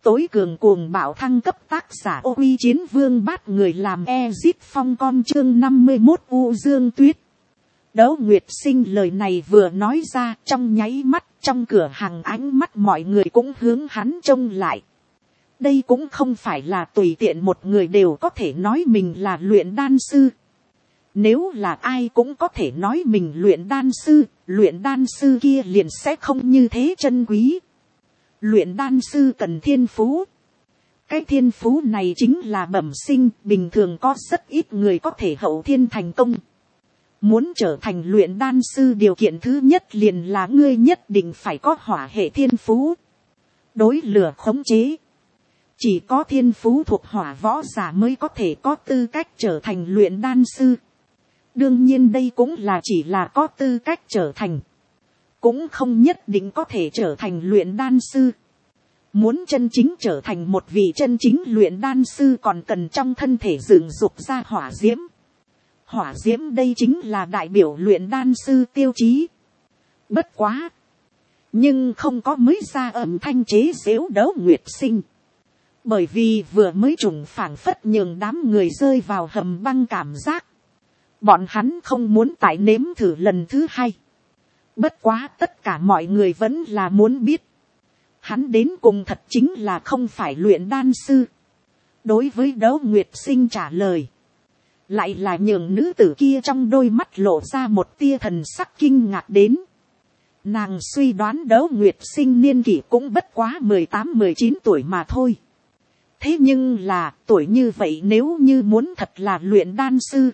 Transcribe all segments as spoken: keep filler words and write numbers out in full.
tối cường cuồng bạo thăng cấp, tác giả Ô Uy Chiến Vương Bát Người làm Ezit Phong con, chương năm mươi mốt U Dương Tuyết. Đấu Nguyệt Sinh lời này vừa nói ra, trong nháy mắt trong cửa hàng ánh mắt mọi người cũng hướng hắn trông lại. Đây cũng không phải là tùy tiện một người đều có thể nói mình là luyện đan sư. Nếu là ai cũng có thể nói mình luyện đan sư, luyện đan sư kia liền sẽ không như thế chân quý. Luyện đan sư cần thiên phú. Cái thiên phú này chính là bẩm sinh, bình thường có rất ít người có thể hậu thiên thành công. Muốn trở thành luyện đan sư điều kiện thứ nhất liền là ngươi nhất định phải có hỏa hệ thiên phú. Đối lửa khống chế. Chỉ có thiên phú thuộc hỏa võ giả mới có thể có tư cách trở thành luyện đan sư. Đương nhiên đây cũng là chỉ là có tư cách trở thành. Cũng không nhất định có thể trở thành luyện đan sư. Muốn chân chính trở thành một vị chân chính luyện đan sư còn cần trong thân thể dựng dục ra hỏa diễm. Hỏa diễm đây chính là đại biểu luyện đan sư tiêu chí. Bất quá. Nhưng không có mới ra âm thanh chế giễu Đấu Nguyệt Sinh. Bởi vì vừa mới trùng phảng phất nhường đám người rơi vào hầm băng cảm giác. Bọn hắn không muốn tái nếm thử lần thứ hai. Bất quá tất cả mọi người vẫn là muốn biết. Hắn đến cùng thật chính là không phải luyện đan sư. Đối với Đấu Nguyệt Sinh trả lời. Lại là nhường nữ tử kia trong đôi mắt lộ ra một tia thần sắc kinh ngạc đến. Nàng suy đoán Đấu Nguyệt Sinh niên kỷ cũng bất quá mười tám mười chín tuổi mà thôi. Thế nhưng là tuổi như vậy nếu như muốn thật là luyện đan sư.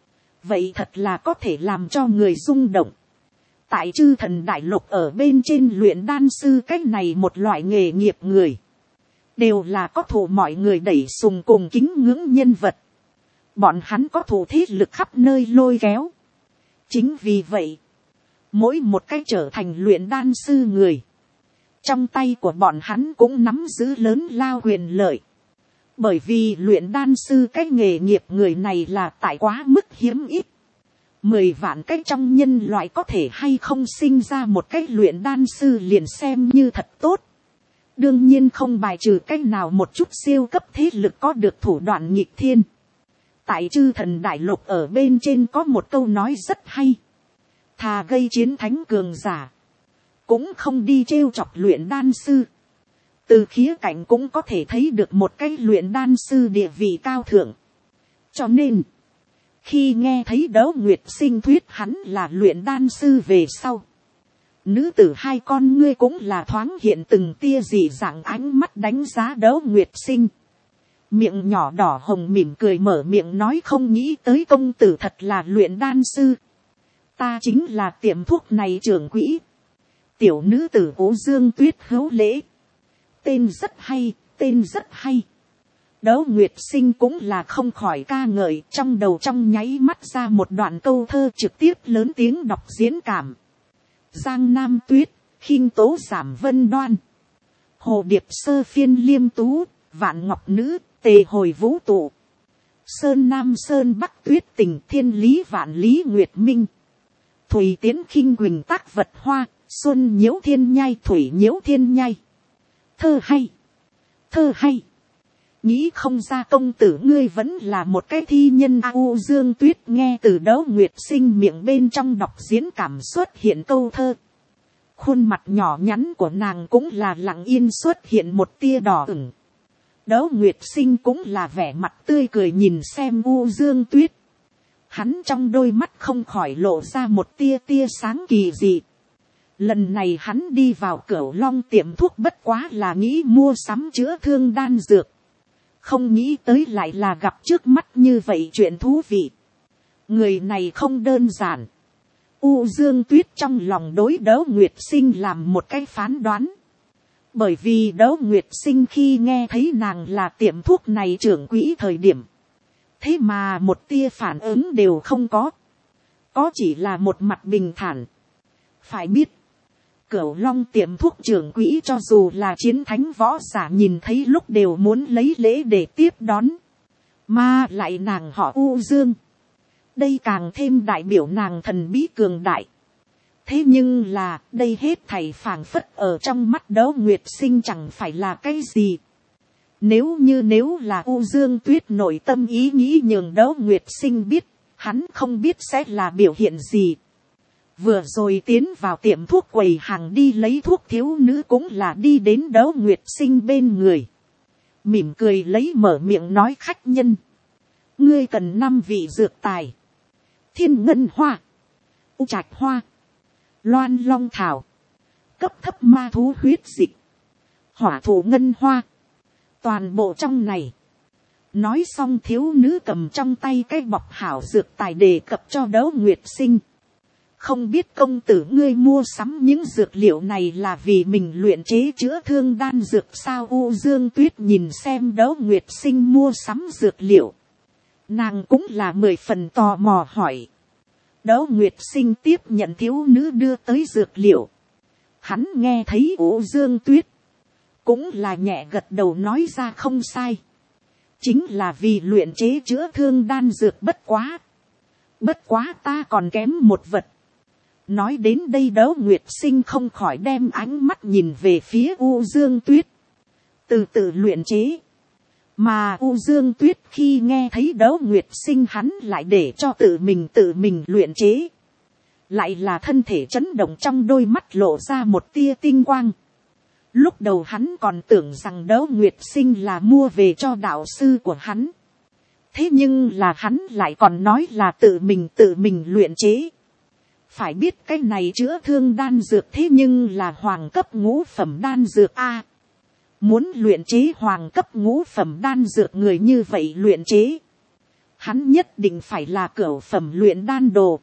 Vậy thật là có thể làm cho người rung động. Tại Chư Thần Đại Lục ở bên trên luyện đan sư cách này một loại nghề nghiệp người. Đều là có thủ mọi người đẩy sùng cùng kính ngưỡng nhân vật. Bọn hắn có thủ thế lực khắp nơi lôi kéo. Chính vì vậy. Mỗi một cái trở thành luyện đan sư người. Trong tay của bọn hắn cũng nắm giữ lớn lao quyền lợi. Bởi vì luyện đan sư cái nghề nghiệp người này là tại quá mức hiếm ít. Mười vạn cái trong nhân loại có thể hay không sinh ra một cái luyện đan sư liền xem như thật tốt. Đương nhiên không bài trừ cái nào một chút siêu cấp thế lực có được thủ đoạn nghịch thiên. Tại Chư Thần Đại Lục ở bên trên có một câu nói rất hay. Thà gây chiến thánh cường giả. Cũng không đi trêu chọc luyện đan sư. Từ khía cạnh cũng có thể thấy được một cái luyện đan sư địa vị cao thượng. Cho nên, khi nghe thấy Đấu Nguyệt Sinh thuyết hắn là luyện đan sư về sau. Nữ tử hai con ngươi cũng là thoáng hiện từng tia dị dạng ánh mắt đánh giá Đấu Nguyệt Sinh. Miệng nhỏ đỏ hồng mỉm cười mở miệng nói không nghĩ tới công tử thật là luyện đan sư. Ta chính là tiệm thuốc này trưởng quỹ. Tiểu nữ tử Ú Dương Tuyết hữu lễ. Tên rất hay, tên rất hay. Đấu Nguyệt Sinh cũng là không khỏi ca ngợi, trong đầu trong nháy mắt ra một đoạn câu thơ trực tiếp lớn tiếng đọc diễn cảm. Giang Nam Tuyết, khinh tố giảm vân đoan. Hồ điệp sơ phiên liêm tú, vạn ngọc nữ, tề hồi vũ tụ. Sơn Nam Sơn Bắc tuyết tình thiên lý vạn lý nguyệt minh. Thủy tiến khinh quỳnh tác vật hoa, xuân nhiễu thiên nhai thủy nhiễu thiên nhai. Thơ hay, thơ hay. Nghĩ không ra công tử ngươi vẫn là một cái thi nhân. U Dương Tuyết nghe từ Đấu Nguyệt Sinh miệng bên trong đọc diễn cảm xuất hiện câu thơ. Khuôn mặt nhỏ nhắn của nàng cũng là lặng yên xuất hiện một tia đỏ ửng. Đấu Nguyệt Sinh cũng là vẻ mặt tươi cười nhìn xem U Dương Tuyết. Hắn trong đôi mắt không khỏi lộ ra một tia tia sáng kỳ dị. Lần này hắn đi vào Cửu Long tiệm thuốc bất quá là nghĩ mua sắm chữa thương đan dược. Không nghĩ tới lại là gặp trước mắt như vậy chuyện thú vị. Người này không đơn giản. U Dương Tuyết trong lòng đối Đấu Nguyệt Sinh làm một cái phán đoán. Bởi vì Đấu Nguyệt Sinh khi nghe thấy nàng là tiệm thuốc này trưởng quỹ thời điểm. Thế mà một tia phản ứng đều không có. Có chỉ là một mặt bình thản. Phải biết. Cửu Long tiệm thuốc trưởng quỹ cho dù là chiến thánh võ giả nhìn thấy lúc đều muốn lấy lễ để tiếp đón. Mà lại nàng họ U Dương. Đây càng thêm đại biểu nàng thần bí cường đại. Thế nhưng là đây hết thảy phảng phất ở trong mắt Đấu Nguyệt Sinh chẳng phải là cái gì. Nếu như nếu là U Dương Tuyết nội tâm ý nghĩ nhường Đỗ Nguyệt Sinh biết, hắn không biết sẽ là biểu hiện gì. Vừa rồi tiến vào tiệm thuốc quầy hàng đi lấy thuốc thiếu nữ cũng là đi đến Đỗ Nguyệt Sinh bên người. Mỉm cười lấy mở miệng nói khách nhân. Ngươi cần năm vị dược tài. Thiên ngân hoa, u trạch hoa, loan long thảo, cấp thấp ma thú huyết dịch, hỏa thổ ngân hoa. Toàn bộ trong này. Nói xong thiếu nữ cầm trong tay cái bọc hảo dược tài đề cập cho Đỗ Nguyệt Sinh. Không biết công tử ngươi mua sắm những dược liệu này là vì mình luyện chế chữa thương đan dược sao? U Dương Tuyết nhìn xem Đỗ Nguyệt Sinh mua sắm dược liệu. Nàng cũng là mười phần tò mò hỏi. Đỗ Nguyệt Sinh tiếp nhận thiếu nữ đưa tới dược liệu. Hắn nghe thấy U Dương Tuyết. Cũng là nhẹ gật đầu nói ra không sai. Chính là vì luyện chế chữa thương đan dược bất quá. Bất quá ta còn kém một vật. Nói đến đây Đỗ Nguyệt Sinh không khỏi đem ánh mắt nhìn về phía U Dương Tuyết. Từ từ luyện chế. Mà U Dương Tuyết khi nghe thấy Đỗ Nguyệt Sinh hắn lại để cho tự mình tự mình luyện chế. Lại là thân thể chấn động, trong đôi mắt lộ ra một tia tinh quang. Lúc đầu hắn còn tưởng rằng Đỗ Nguyệt Sinh là mua về cho đạo sư của hắn. Thế nhưng là hắn lại còn nói là tự mình tự mình luyện chế. Phải biết cái này chữa thương đan dược thế nhưng là hoàng cấp ngũ phẩm đan dược A. Muốn luyện chế hoàng cấp ngũ phẩm đan dược người như vậy luyện chế. Hắn nhất định phải là cửu phẩm luyện đan đồ.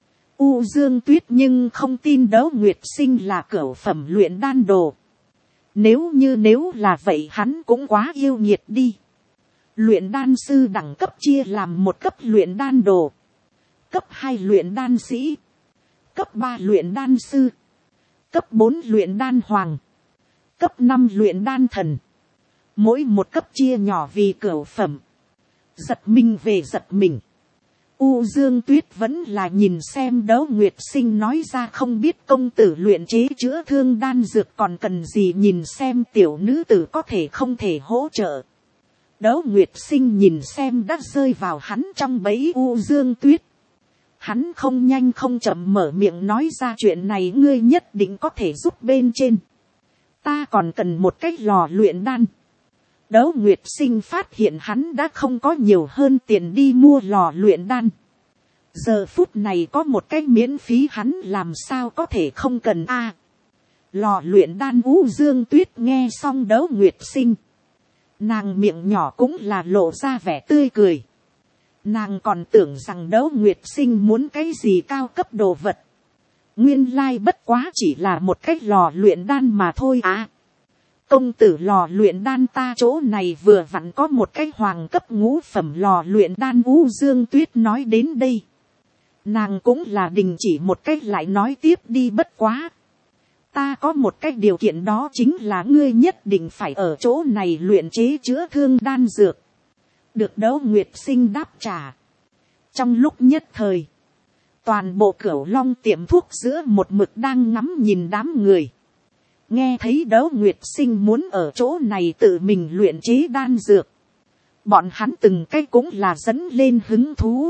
U Dương Tuyết nhưng không tin Đỗ Nguyệt Sinh là cửu phẩm luyện đan đồ. Nếu như nếu là vậy hắn cũng quá yêu nghiệt đi. Luyện đan sư đẳng cấp chia làm một cấp luyện đan đồ. Cấp hai luyện đan sĩ. Cấp ba luyện đan sư. Cấp bốn luyện đan hoàng. Cấp năm luyện đan thần. Mỗi một cấp chia nhỏ vì cửu phẩm. Giật mình về giật mình. U Dương Tuyết vẫn là nhìn xem Đỗ Nguyệt Sinh nói ra không biết công tử luyện chế chữa thương đan dược còn cần gì, nhìn xem tiểu nữ tử có thể không thể hỗ trợ. Đỗ Nguyệt Sinh nhìn xem đã rơi vào hắn trong bẫy U Dương Tuyết. Hắn không nhanh không chậm mở miệng nói ra chuyện này ngươi nhất định có thể giúp bên trên. Ta còn cần một cái lò luyện đan. Đỗ Nguyệt Sinh phát hiện hắn đã không có nhiều hơn tiền đi mua lò luyện đan. Giờ phút này có một cái miễn phí hắn làm sao có thể không cần a. Lò luyện đan U Dương Tuyết nghe xong Đỗ Nguyệt Sinh. Nàng miệng nhỏ cũng là lộ ra vẻ tươi cười. Nàng còn tưởng rằng Đỗ Nguyệt Sinh muốn cái gì cao cấp đồ vật. Nguyên lai bất quá chỉ là một cái lò luyện đan mà thôi à. Công tử lò luyện đan ta chỗ này vừa vặn có một cái hoàng cấp ngũ phẩm lò luyện đan. U Dương Tuyết nói đến đây. Nàng cũng là đình chỉ một cách lại nói tiếp đi bất quá. Ta có một cái điều kiện đó chính là ngươi nhất định phải ở chỗ này luyện chế chữa thương đan dược. Được Đỗ Nguyệt Sinh đáp trả. Trong lúc nhất thời. Toàn bộ Cửu Long tiệm thuốc giữa một mực đang ngắm nhìn đám người. Nghe thấy Đỗ Nguyệt Sinh muốn ở chỗ này tự mình luyện chế đan dược. Bọn hắn từng cái cũng là dẫn lên hứng thú.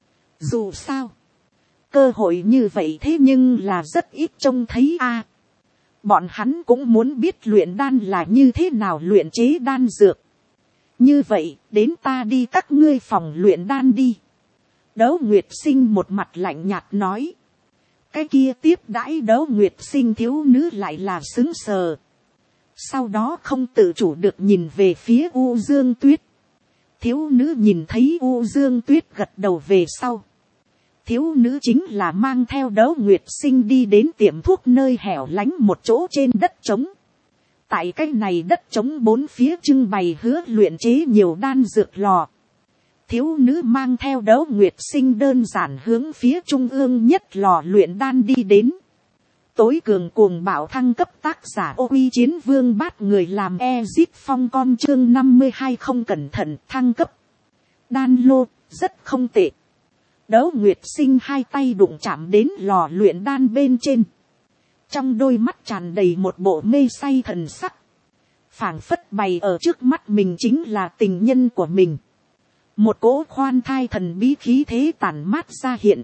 Dù sao. Cơ hội như vậy thế nhưng là rất ít trông thấy a. Bọn hắn cũng muốn biết luyện đan là như thế nào luyện chế đan dược. Như vậy, đến ta đi các ngươi phòng luyện đan đi. Đỗ Nguyệt Sinh một mặt lạnh nhạt nói. Cái kia tiếp đãi Đỗ Nguyệt Sinh thiếu nữ lại là sững sờ. Sau đó không tự chủ được nhìn về phía U Dương Tuyết. Thiếu nữ nhìn thấy U Dương Tuyết gật đầu về sau. Thiếu nữ chính là mang theo Đỗ Nguyệt Sinh đi đến tiệm thuốc nơi hẻo lánh một chỗ trên đất trống. Tại cái này đất trống bốn phía trưng bày hứa luyện chế nhiều đan dược lò. Thiếu nữ mang theo Đỗ Nguyệt Sinh đơn giản hướng phía trung ương nhất lò luyện đan đi đến. Tối cường cuồng bạo thăng cấp tác giả Ô Uy Chiến Vương bát người làm Ezit Phong con chương năm mươi hai không cẩn thận thăng cấp. Đan lô, rất không tệ. Đỗ Nguyệt Sinh hai tay đụng chạm đến lò luyện đan bên trên. Trong đôi mắt tràn đầy một bộ mê say thần sắc. phảng phất bày ở trước mắt mình chính là tình nhân của mình. Một cỗ khoan thai thần bí khí thế tản mát ra hiện,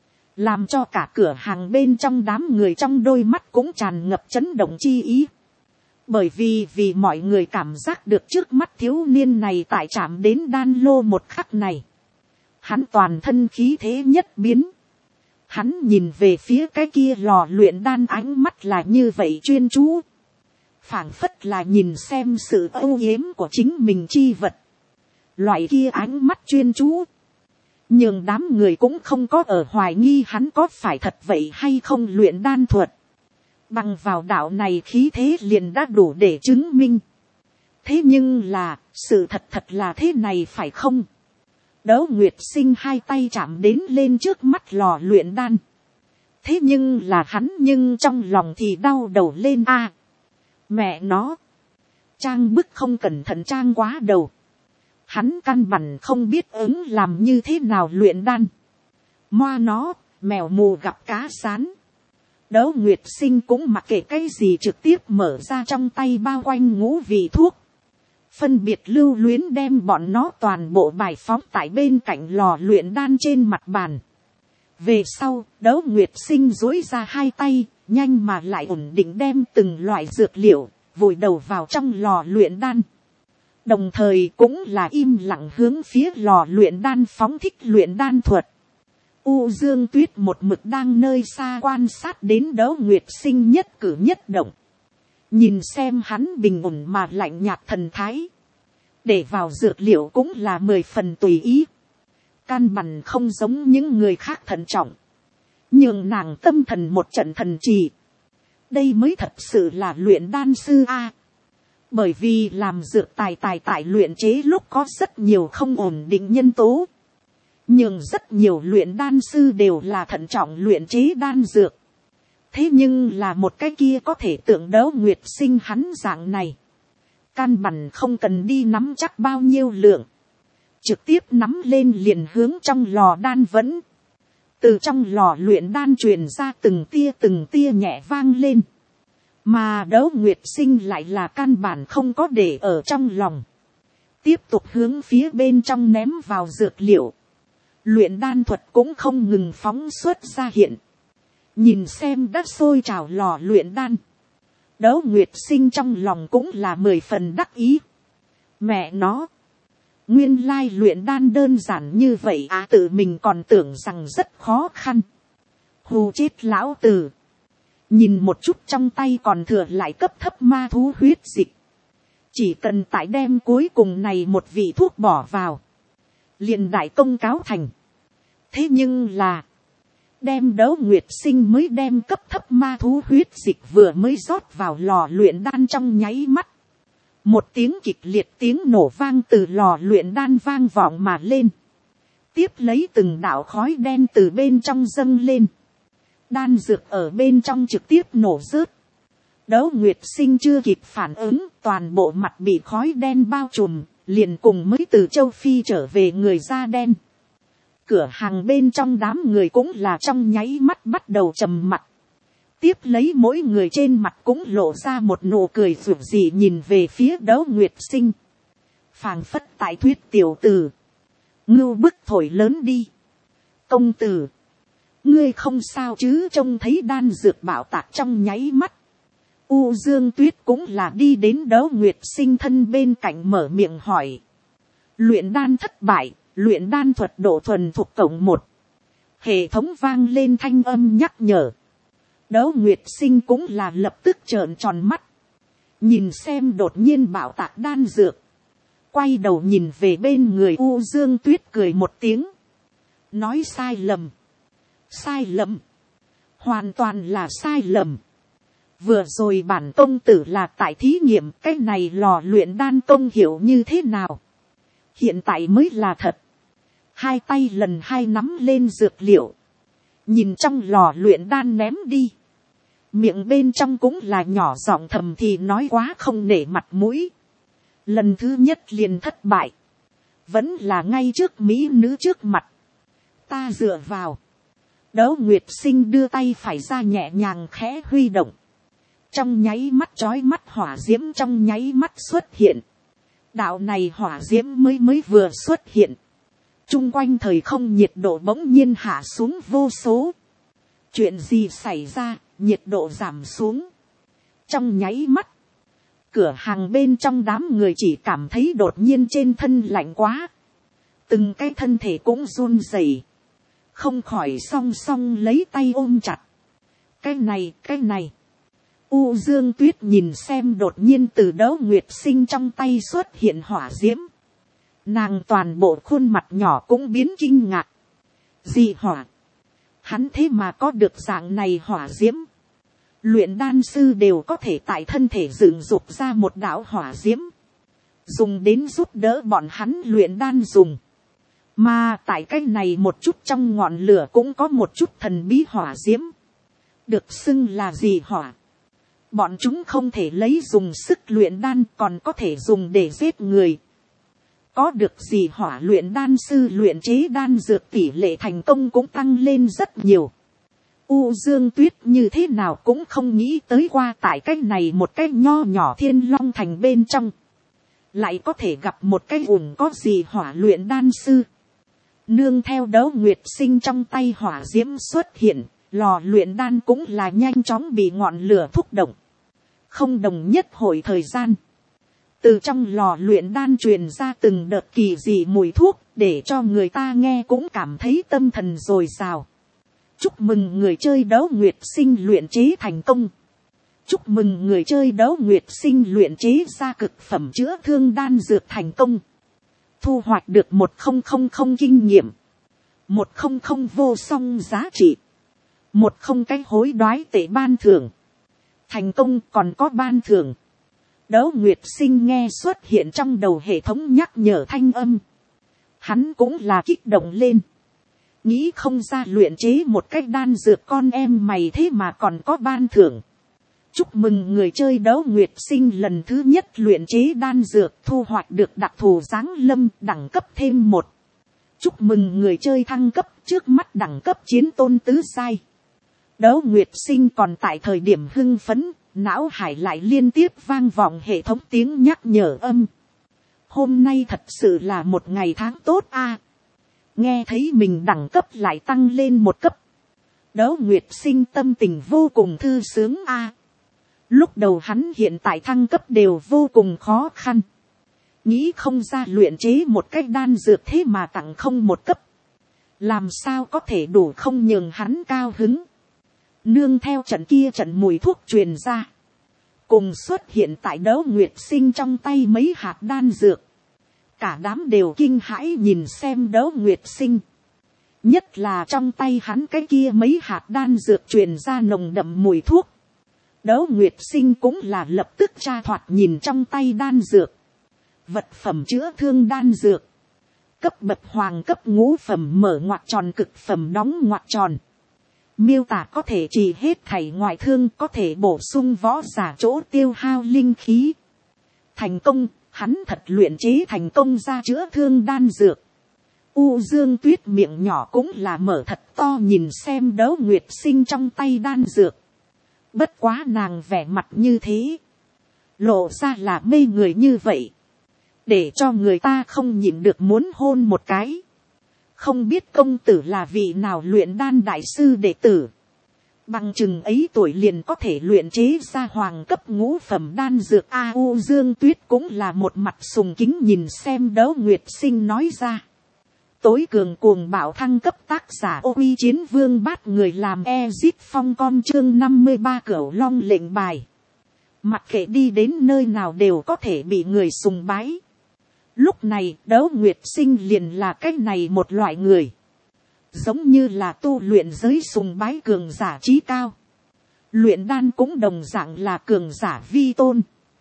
làm cho cả cửa hàng bên trong đám người trong đôi mắt cũng tràn ngập chấn động chi ý. Bởi vì vì mọi người cảm giác được trước mắt thiếu niên này tại chạm đến đan lô một khắc này, hắn toàn thân khí thế nhất biến. Hắn nhìn về phía cái kia lò luyện đan, ánh mắt là như vậy chuyên chú, phảng phất là nhìn xem sự âu yếm của chính mình chi vật. Loại kia ánh mắt chuyên chú, nhưng đám người cũng không có ở hoài nghi hắn có phải thật vậy hay không luyện đan thuật. Bằng vào đạo này khí thế liền đã đủ để chứng minh. Thế nhưng là, sự thật thật là thế này phải không? Đỗ Nguyệt Sinh hai tay chạm đến lên trước mắt lò luyện đan. Thế nhưng là hắn nhưng trong lòng thì đau đầu lên a. À, mẹ nó, trang bức không cẩn thận trang quá đầu. Hắn căn bản không biết ứng làm như thế nào luyện đan. Moa nó, mèo mù gặp cá sán. Đỗ Nguyệt Sinh cũng mặc kệ cái gì trực tiếp mở ra trong tay bao quanh ngũ vị thuốc. Phân biệt lưu luyến đem bọn nó toàn bộ bài phóng tại bên cạnh lò luyện đan trên mặt bàn. Về sau, Đỗ Nguyệt Sinh duỗi ra hai tay, nhanh mà lại ổn định đem từng loại dược liệu, vùi đầu vào trong lò luyện đan. Đồng thời cũng là im lặng hướng phía lò luyện đan phóng thích luyện đan thuật. U Dương Tuyết một mực đang nơi xa quan sát đến Đỗ Nguyệt Sinh nhất cử nhất động. Nhìn xem hắn bình ổn mà lạnh nhạt thần thái. Để vào dược liệu cũng là mười phần tùy ý. Căn bản không giống những người khác thận trọng. Nhường nàng tâm thần một trận thần trì. Đây mới thật sự là luyện đan sư A. Bởi vì làm dược tài tài tại luyện chế lúc có rất nhiều không ổn định nhân tố. Nhưng rất nhiều luyện đan sư đều là thận trọng luyện chế đan dược. Thế nhưng là một cái kia có thể tưởng Đỗ Nguyệt Sinh hắn dạng này. Căn bản không cần đi nắm chắc bao nhiêu lượng. Trực tiếp nắm lên liền hướng trong lò đan vẫn. Từ trong lò luyện đan truyền ra từng tia từng tia nhẹ vang lên. Mà Đỗ Nguyệt Sinh lại là căn bản không có để ở trong lòng. Tiếp tục hướng phía bên trong ném vào dược liệu. Luyện đan thuật cũng không ngừng phóng xuất ra hiện. Nhìn xem đã sôi trào lò luyện đan. Đỗ Nguyệt Sinh trong lòng cũng là mười phần đắc ý. Mẹ nó. Nguyên lai luyện đan đơn giản như vậy à, tự mình còn tưởng rằng rất khó khăn. Hù chết lão tử. Nhìn một chút trong tay còn thừa lại cấp thấp ma thú huyết dịch. Chỉ cần tại đem cuối cùng này một vị thuốc bỏ vào. Liền đại công cáo thành. Thế nhưng là. Đem Đỗ Nguyệt Sinh mới đem cấp thấp ma thú huyết dịch vừa mới rót vào lò luyện đan trong nháy mắt. Một tiếng kịch liệt tiếng nổ vang từ lò luyện đan vang vọng mà lên. Tiếp lấy từng đạo khói đen từ bên trong dâng lên. Đan dược ở bên trong trực tiếp nổ rớt. Đỗ Nguyệt Sinh chưa kịp phản ứng, toàn bộ mặt bị khói đen bao trùm, liền cùng mới từ châu Phi trở về người da đen. Cửa hàng bên trong đám người cũng là trong nháy mắt bắt đầu trầm mặc. Tiếp lấy mỗi người trên mặt cũng lộ ra một nụ cười rủi dị nhìn về phía Đỗ Nguyệt Sinh. Phảng phất tại thuyết tiểu tử. Ngưu bức thổi lớn đi. Công tử. Ngươi không sao chứ, trông thấy đan dược bảo tạc trong nháy mắt. U Dương Tuyết cũng là đi đến Đỗ Nguyệt Sinh thân bên cạnh mở miệng hỏi. Luyện đan thất bại, luyện đan thuật độ thuần thục cộng một. Hệ thống vang lên thanh âm nhắc nhở. Đỗ Nguyệt Sinh cũng là lập tức trợn tròn mắt. Nhìn xem đột nhiên bảo tạc đan dược. Quay đầu nhìn về bên người U Dương Tuyết cười một tiếng. Nói sai lầm. Sai lầm. Hoàn toàn là sai lầm. Vừa rồi bản công tử là tại thí nghiệm cái này lò luyện đan công hiệu như thế nào. Hiện tại mới là thật. Hai tay lần hai nắm lên dược liệu. Nhìn trong lò luyện đan ném đi. Miệng bên trong cũng là nhỏ giọng thầm thì nói quá không nể mặt mũi. Lần thứ nhất liền thất bại. Vẫn là ngay trước mỹ nữ trước mặt. Ta dựa vào. Đỗ Nguyệt Sinh đưa tay phải ra nhẹ nhàng khẽ huy động. Trong nháy mắt chói mắt hỏa diễm trong nháy mắt xuất hiện. Đạo này hỏa diễm mới mới vừa xuất hiện. Trung quanh thời không nhiệt độ bỗng nhiên hạ xuống vô số. Chuyện gì xảy ra, nhiệt độ giảm xuống. Trong nháy mắt, cửa hàng bên trong đám người chỉ cảm thấy đột nhiên trên thân lạnh quá. Từng cái thân thể cũng run rẩy, không khỏi song song lấy tay ôm chặt. Cái này, cái này. U Dương Tuyết nhìn xem đột nhiên từ Đấu Nguyệt Sinh trong tay xuất hiện hỏa diễm. Nàng toàn bộ khuôn mặt nhỏ cũng biến kinh ngạc. Gì hỏa? Hắn thế mà có được dạng này hỏa diễm. Luyện đan sư đều có thể tại thân thể dựng dục ra một đạo hỏa diễm. Dùng đến giúp đỡ bọn hắn luyện đan dùng. Mà tại cái này một chút trong ngọn lửa cũng có một chút thần bí hỏa diễm. Được xưng là gì hỏa? Bọn chúng không thể lấy dùng sức luyện đan, còn có thể dùng để giết người. Có được gì hỏa luyện đan sư luyện chế đan dược tỷ lệ thành công cũng tăng lên rất nhiều. U Dương Tuyết như thế nào cũng không nghĩ tới qua tại cái này một cái nho nhỏ Thiên Long Thành bên trong. Lại có thể gặp một cái ủng có gì hỏa luyện đan sư. Nương theo Đấu Nguyệt Sinh trong tay hỏa diễm xuất hiện, lò luyện đan cũng là nhanh chóng bị ngọn lửa thúc động. Không đồng nhất hồi thời gian. Từ trong lò luyện đan truyền ra từng đợt kỳ dị mùi thuốc, để cho người ta nghe cũng cảm thấy tâm thần dồi dào. Chúc mừng người chơi Đấu Nguyệt Sinh luyện chế thành công. Chúc mừng người chơi Đấu Nguyệt Sinh luyện chế ra cực phẩm chữa thương đan dược thành công. Thu hoạch được một không không không kinh nghiệm. Một không không vô song giá trị. Một không cái hối đoái tệ ban thưởng. Thành công còn có ban thưởng. Đấu Nguyệt Sinh nghe xuất hiện trong đầu hệ thống nhắc nhở thanh âm. Hắn cũng là kích động lên. Nghĩ không ra luyện chế một cách đan dược con em mày thế mà còn có ban thưởng. Chúc mừng người chơi Đấu Nguyệt Sinh lần thứ nhất luyện chế đan dược thu hoạch được đặc thù giáng lâm đẳng cấp thêm một. Chúc mừng người chơi thăng cấp trước mắt đẳng cấp chiến tôn tứ giai. Đấu Nguyệt Sinh còn tại thời điểm hưng phấn, não hải lại liên tiếp vang vọng hệ thống tiếng nhắc nhở âm. Hôm nay thật sự là một ngày tháng tốt a. Nghe thấy mình đẳng cấp lại tăng lên một cấp. Đấu Nguyệt Sinh tâm tình vô cùng thư sướng a. Lúc đầu hắn hiện tại thăng cấp đều vô cùng khó khăn. Nghĩ không ra luyện chế một cách đan dược thế mà tặng không một cấp. Làm sao có thể đủ không nhường hắn cao hứng. Nương theo trận kia trận mùi thuốc truyền ra. Cùng xuất hiện tại Đấu Nguyệt Sinh trong tay mấy hạt đan dược. Cả đám đều kinh hãi nhìn xem Đấu Nguyệt Sinh. Nhất là trong tay hắn cái kia mấy hạt đan dược truyền ra nồng đậm mùi thuốc. Đấu Nguyệt Sinh cũng là lập tức tra thoạt nhìn trong tay đan dược. Vật phẩm chữa thương đan dược. Cấp bậc hoàng cấp ngũ phẩm mở ngoặc tròn cực phẩm đóng ngoặc tròn. Miêu tả có thể trì hết thảy ngoại thương, có thể bổ sung võ giả chỗ tiêu hao linh khí. Thành công, hắn thật luyện chế thành công ra chữa thương đan dược. U Dương Tuyết miệng nhỏ cũng là mở thật to nhìn xem Đấu Nguyệt Sinh trong tay đan dược. Bất quá nàng vẻ mặt như thế. Lộ ra là mê người như vậy. Để cho người ta không nhịn được muốn hôn một cái. Không biết công tử là vị nào luyện đan đại sư đệ tử. Bằng chừng ấy tuổi liền có thể luyện chế ra hoàng cấp ngũ phẩm đan dược. A U Dương Tuyết cũng là một mặt sùng kính nhìn xem Đấu Nguyệt Sinh nói ra. Tối cường cuồng bạo thăng cấp tác giả Ô Uy Chiến Vương bát người làm Ezit Phong con chương năm mươi ba cửu long lệnh bài. Mặc kệ đi đến nơi nào đều có thể bị người sùng bái. Lúc này Đấu Nguyệt Sinh liền là cái này một loại người. Giống như là tu luyện giới sùng bái cường giả trí cao. Luyện đan cũng đồng dạng là cường giả vi tôn.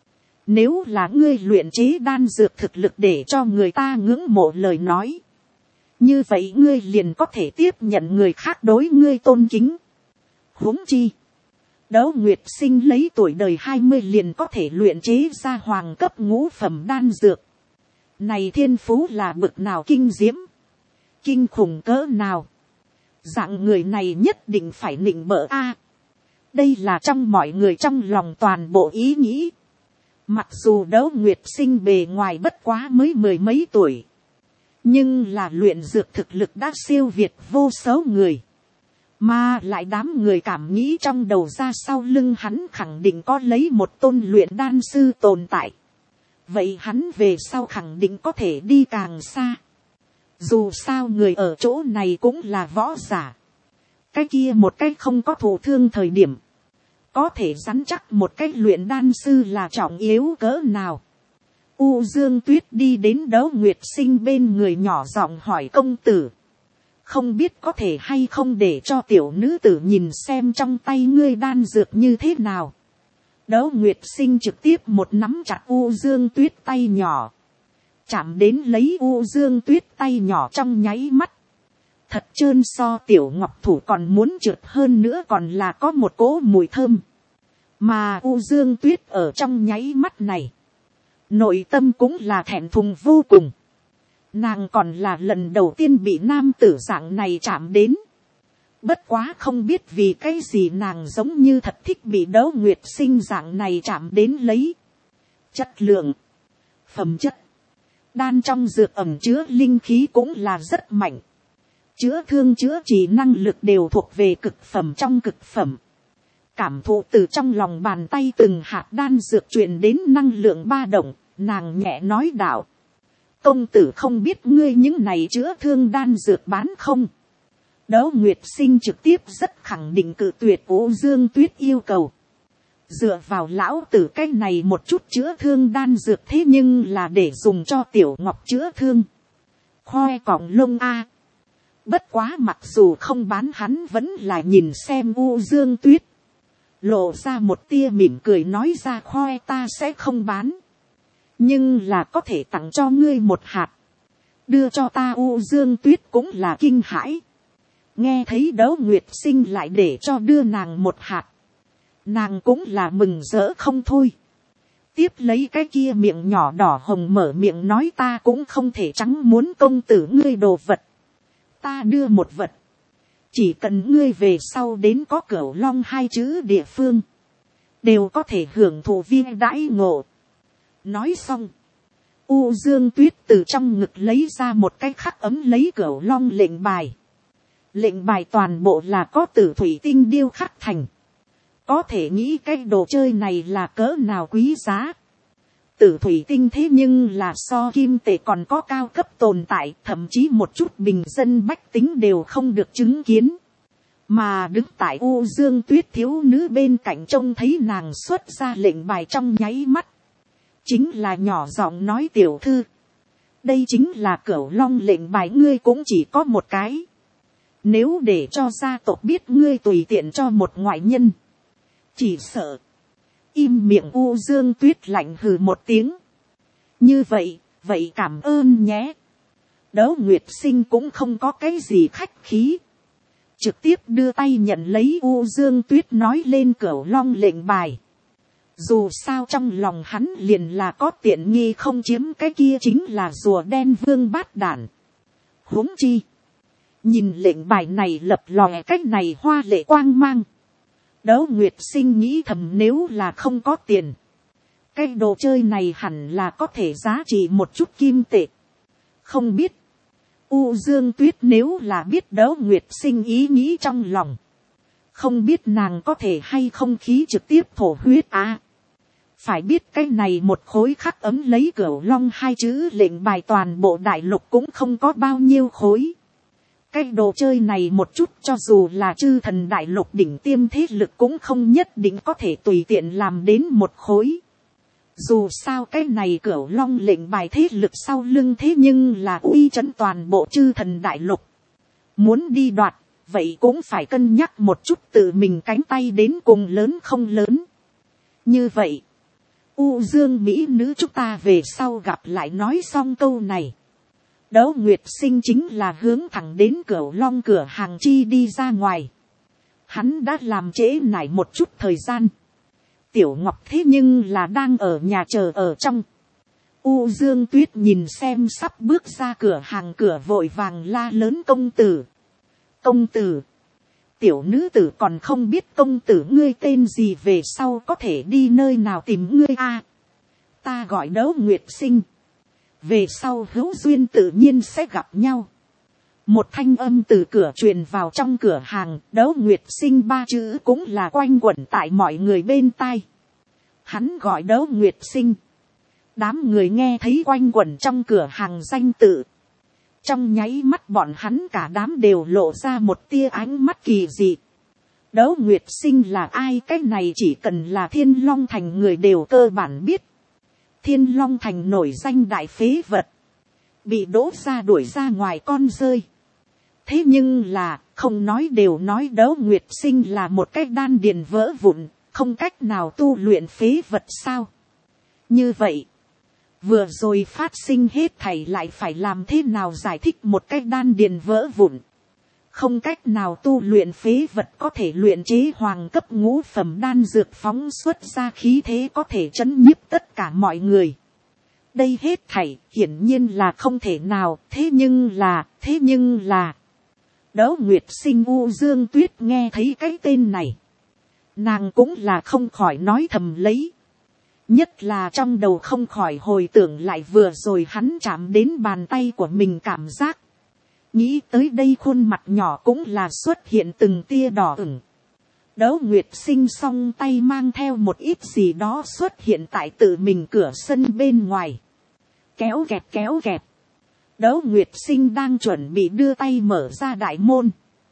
Nếu là ngươi luyện chế đan dược thực lực để cho người ta ngưỡng mộ lời nói. Như vậy ngươi liền có thể tiếp nhận người khác đối ngươi tôn kính. Huống chi. Đấu Nguyệt Sinh lấy tuổi đời hai mươi liền có thể luyện chế ra hoàng cấp ngũ phẩm đan dược. Này thiên phú là bực nào kinh diễm. Kinh khủng cỡ nào. Dạng người này nhất định phải nịnh bợ a. Đây là trong mọi người trong lòng toàn bộ ý nghĩ. Mặc dù Đấu Nguyệt Sinh bề ngoài bất quá mới mười mấy tuổi, nhưng là luyện dược thực lực đã siêu việt vô số người. Mà lại đám người cảm nghĩ trong đầu ra sau lưng hắn khẳng định có lấy một tôn luyện đan sư tồn tại. Vậy hắn về sau khẳng định có thể đi càng xa. Dù sao người ở chỗ này cũng là võ giả. Cái kia một cái không có thụ thương thời điểm, có thể rắn chắc một cái luyện đan sư là trọng yếu cỡ nào. U Dương Tuyết đi đến Đấu Nguyệt Sinh bên người nhỏ giọng hỏi công tử. Không biết có thể hay không để cho tiểu nữ tử nhìn xem trong tay ngươi đan dược như thế nào. Đấu Nguyệt Sinh trực tiếp một nắm chặt U Dương Tuyết tay nhỏ. Chạm đến lấy U Dương Tuyết tay nhỏ trong nháy mắt. Thật trơn so tiểu ngọc thủ còn muốn trượt hơn nữa còn là có một cỗ mùi thơm. Mà U Dương Tuyết ở trong nháy mắt này, nội tâm cũng là thẹn thùng vô cùng. Nàng còn là lần đầu tiên bị nam tử dạng này chạm đến. Bất quá không biết vì cái gì nàng giống như thật thích bị Đấu Nguyệt Sinh dạng này chạm đến lấy. Chất lượng, phẩm chất, đan trong dược ẩm chứa linh khí cũng là rất mạnh. Chữa thương chữa trị năng lực đều thuộc về cực phẩm trong cực phẩm. Cảm thụ từ trong lòng bàn tay từng hạt đan dược truyền đến năng lượng ba động, nàng nhẹ nói đạo. Công tử không biết ngươi những này chữa thương đan dược bán không? Đấu Nguyệt Sinh trực tiếp rất khẳng định cự tuyệt U Dương Tuyết yêu cầu. Dựa vào lão tử cái này một chút chữa thương đan dược thế nhưng là để dùng cho tiểu ngọc chữa thương. Khoe cọng lông a. Bất quá mặc dù không bán hắn vẫn là nhìn xem U Dương Tuyết. Lộ ra một tia mỉm cười nói ra khoe ta sẽ không bán. Nhưng là có thể tặng cho ngươi một hạt. Đưa cho ta U Dương Tuyết cũng là kinh hãi. Nghe thấy Đấu Nguyệt Sinh lại để cho đưa nàng một hạt. Nàng cũng là mừng rỡ không thôi. Tiếp lấy cái kia miệng nhỏ đỏ hồng mở miệng nói ta cũng không thể trắng muốn công tử ngươi đồ vật. Ta đưa một vật. Chỉ cần ngươi về sau đến có Cửu Long hai chữ địa phương. Đều có thể hưởng thụ viên đãi ngộ. Nói xong. U Dương Tuyết từ trong ngực lấy ra một cái khắc ấm lấy Cửu Long lệnh bài. Lệnh bài toàn bộ là có tử thủy tinh điêu khắc thành. Có thể nghĩ cái đồ chơi này là cỡ nào quý giá. Tử thủy tinh thế nhưng là so kim tệ còn có cao cấp tồn tại. Thậm chí một chút bình dân bách tính đều không được chứng kiến. Mà đứng tại U Dương Tuyết thiếu nữ bên cạnh trông thấy nàng xuất ra lệnh bài trong nháy mắt. Chính là nhỏ giọng nói tiểu thư. Đây chính là Cửu Long lệnh bài ngươi cũng chỉ có một cái. Nếu để cho gia tộc biết ngươi tùy tiện cho một ngoại nhân. Chỉ sợ. Im miệng U Dương Tuyết lạnh hừ một tiếng. Như vậy, vậy cảm ơn nhé. Đấu Nguyệt Sinh cũng không có cái gì khách khí. Trực tiếp đưa tay nhận lấy U Dương Tuyết nói lên Cửu Long lệnh bài. Dù sao trong lòng hắn liền là có tiện nghi không chiếm cái kia chính là rùa đen vương bát đản. Huống chi. Nhìn lệnh bài này lập lòe cách này hoa lệ quang mang. Đấu Nguyệt Sinh nghĩ thầm nếu là không có tiền. Cái đồ chơi này hẳn là có thể giá trị một chút kim tệ. Không biết. U Dương Tuyết nếu là biết Đấu Nguyệt Sinh ý nghĩ trong lòng. Không biết nàng có thể hay không khí trực tiếp thổ huyết à. Phải biết cái này một khối khắc ấm lấy Cửu Long hai chữ lệnh bài toàn bộ đại lục cũng không có bao nhiêu khối. Cái đồ chơi này một chút cho dù là chư thần đại lục đỉnh tiêm thế lực cũng không nhất định có thể tùy tiện làm đến một khối. Dù sao cái này Cửu Long lệnh bài thế lực sau lưng thế nhưng là uy chấn toàn bộ chư thần đại lục. Muốn đi đoạt, vậy cũng phải cân nhắc một chút tự mình cánh tay đến cùng lớn không lớn. Như vậy, U Dương Mỹ nữ chúng ta về sau gặp lại nói xong câu này. Đấu Nguyệt Sinh chính là hướng thẳng đến Cửu Long cửa hàng chi đi ra ngoài. Hắn đã làm trễ nải một chút thời gian. Tiểu Ngọc thế nhưng là đang ở nhà chờ ở trong. U Dương Tuyết nhìn xem sắp bước ra cửa hàng cửa vội vàng la lớn công tử. Công tử. tiểu nữ tử còn không biết công tử ngươi tên gì, về sau có thể đi nơi nào tìm ngươi a? Ta gọi Đấu Nguyệt Sinh, về sau hữu duyên tự nhiên sẽ gặp nhau. Một thanh âm từ cửa truyền vào trong cửa hàng, Đấu Nguyệt Sinh ba chữ cũng là quanh quẩn tại mọi người bên tai. Hắn gọi Đấu Nguyệt Sinh, đám người nghe thấy quanh quẩn trong cửa hàng danh tự, trong nháy mắt bọn hắn cả đám đều lộ ra một tia ánh mắt kỳ dị. Đấu Nguyệt Sinh là ai? Cái này chỉ cần là Thiên Long Thành người đều cơ bản biết. Thiên Long Thành nổi danh đại phế vật, bị đỗ ra đuổi ra ngoài con rơi. Thế nhưng là, không nói đều nói Đấu Nguyệt Sinh là một cái đan điền vỡ vụn, không cách nào tu luyện phế vật sao? Như vậy, vừa rồi phát sinh hết thảy lại phải làm thế nào giải thích một cái đan điền vỡ vụn? Không cách nào tu luyện phế vật có thể luyện chế hoàng cấp ngũ phẩm đan dược phóng xuất ra khí thế có thể chấn nhiếp tất cả mọi người. Đây hết thảy hiển nhiên là không thể nào, thế nhưng là, thế nhưng là. Đấu Nguyệt Sinh U Dương Tuyết nghe thấy cái tên này, nàng cũng là không khỏi nói thầm lấy. Nhất là trong đầu không khỏi hồi tưởng lại vừa rồi hắn chạm đến bàn tay của mình cảm giác. Nghĩ tới đây khuôn mặt nhỏ cũng là xuất hiện từng tia đỏ ửng. Đấu Nguyệt Sinh song tay mang theo một ít gì đó xuất hiện tại tự mình cửa sân bên ngoài. Kéo kẹt kéo kẹt. Đấu Nguyệt Sinh đang chuẩn bị đưa tay mở ra đại môn.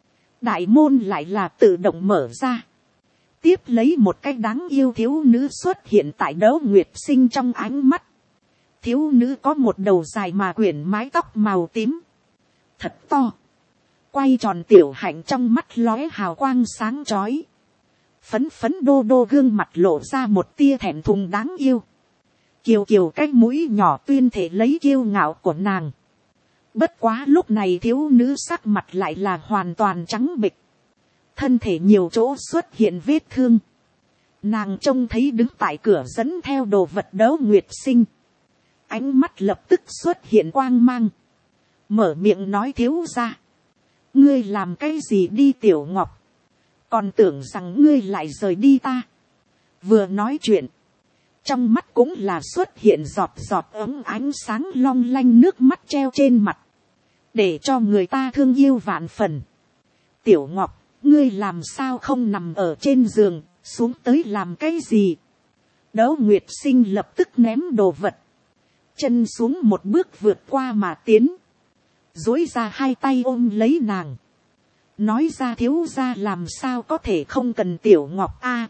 Đại môn lại là tự động mở ra. Tiếp lấy một cái đáng yêu thiếu nữ xuất hiện tại Đấu Nguyệt Sinh trong ánh mắt. Thiếu nữ có một đầu dài mà quyển mái tóc màu tím. Thật to. Quay tròn tiểu hạnh trong mắt lóe hào quang sáng chói. Phấn phấn đô đô gương mặt lộ ra một tia thẹn thùng đáng yêu. Kiều kiều cái mũi nhỏ tuyên thể lấy kiêu ngạo của nàng. Bất quá lúc này thiếu nữ sắc mặt lại là hoàn toàn trắng bệch. Thân thể nhiều chỗ xuất hiện vết thương. Nàng trông thấy đứng tại cửa dẫn theo đồ vật Đấu Nguyệt Sinh. Ánh mắt lập tức xuất hiện quang mang. Mở miệng nói thiếu ra. Ngươi làm cái gì đi Tiểu Ngọc? Còn tưởng rằng ngươi lại rời đi ta. Vừa nói chuyện. Trong mắt cũng là xuất hiện giọt giọt ấm ánh sáng long lanh nước mắt treo trên mặt. Để cho người ta thương yêu vạn phần. Tiểu Ngọc, ngươi làm sao không nằm ở trên giường, xuống tới làm cái gì? Đấu Nguyệt Sinh lập tức ném đồ vật. Chân xuống một bước vượt qua mà tiến. Dối ra hai tay ôm lấy nàng. Nói ra thiếu ra làm sao có thể không cần Tiểu Ngọc a?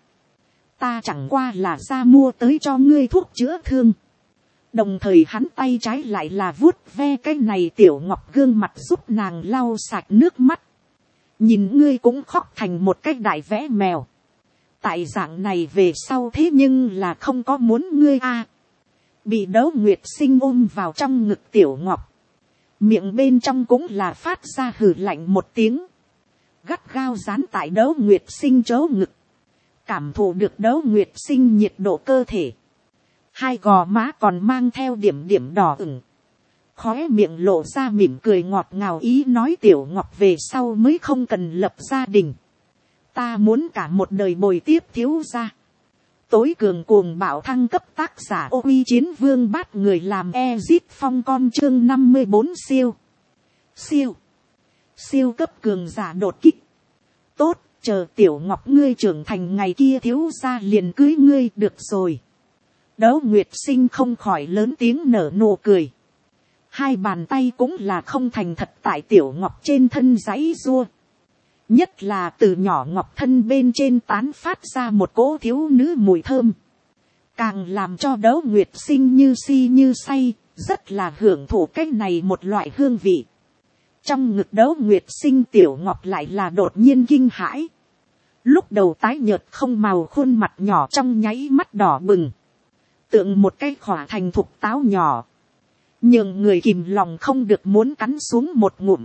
Ta chẳng qua là ra mua tới cho ngươi thuốc chữa thương. Đồng thời hắn tay trái lại là vuốt ve cái này Tiểu Ngọc gương mặt giúp nàng lau sạch nước mắt. Nhìn ngươi cũng khóc thành một cái đại vẽ mèo. Tại dạng này về sau thế nhưng là không có muốn ngươi a. Bị Đấu Nguyệt Sinh ôm vào trong ngực Tiểu Ngọc. Miệng bên trong cũng là phát ra hừ lạnh một tiếng. Gắt gao dán tại Đấu Nguyệt Sinh chỗ ngực. Cảm thụ được Đấu Nguyệt Sinh nhiệt độ cơ thể. Hai gò má còn mang theo điểm điểm đỏ ửng. Khóe miệng lộ ra mỉm cười ngọt ngào ý nói Tiểu Ngọc về sau mới không cần lập gia đình. Ta muốn cả một đời bồi tiếp thiếu gia. Tối cường cuồng bạo thăng cấp tác giả Ô Uy Chiến Vương bắt người làm Ezit Phong con chương năm mươi bốn siêu. Siêu. Siêu cấp cường giả đột kích. Tốt, chờ Tiểu Ngọc ngươi trưởng thành ngày kia thiếu gia liền cưới ngươi được rồi. Đấu Nguyệt Sinh không khỏi lớn tiếng nở nụ cười. Hai bàn tay cũng là không thành thật tại Tiểu Ngọc trên thân giãy giụa. Nhất là từ nhỏ Ngọc thân bên trên tán phát ra một cỗ thiếu nữ mùi thơm. Càng làm cho Đấu Nguyệt Sinh như si như say, rất là hưởng thụ cái này một loại hương vị. Trong ngực Đấu Nguyệt Sinh Tiểu Ngọc lại là đột nhiên kinh hãi. Lúc đầu tái nhợt không màu khuôn mặt nhỏ trong nháy mắt đỏ bừng. Tượng một cái khỏa thành thục táo nhỏ. Nhưng người kìm lòng không được muốn cắn xuống một ngụm.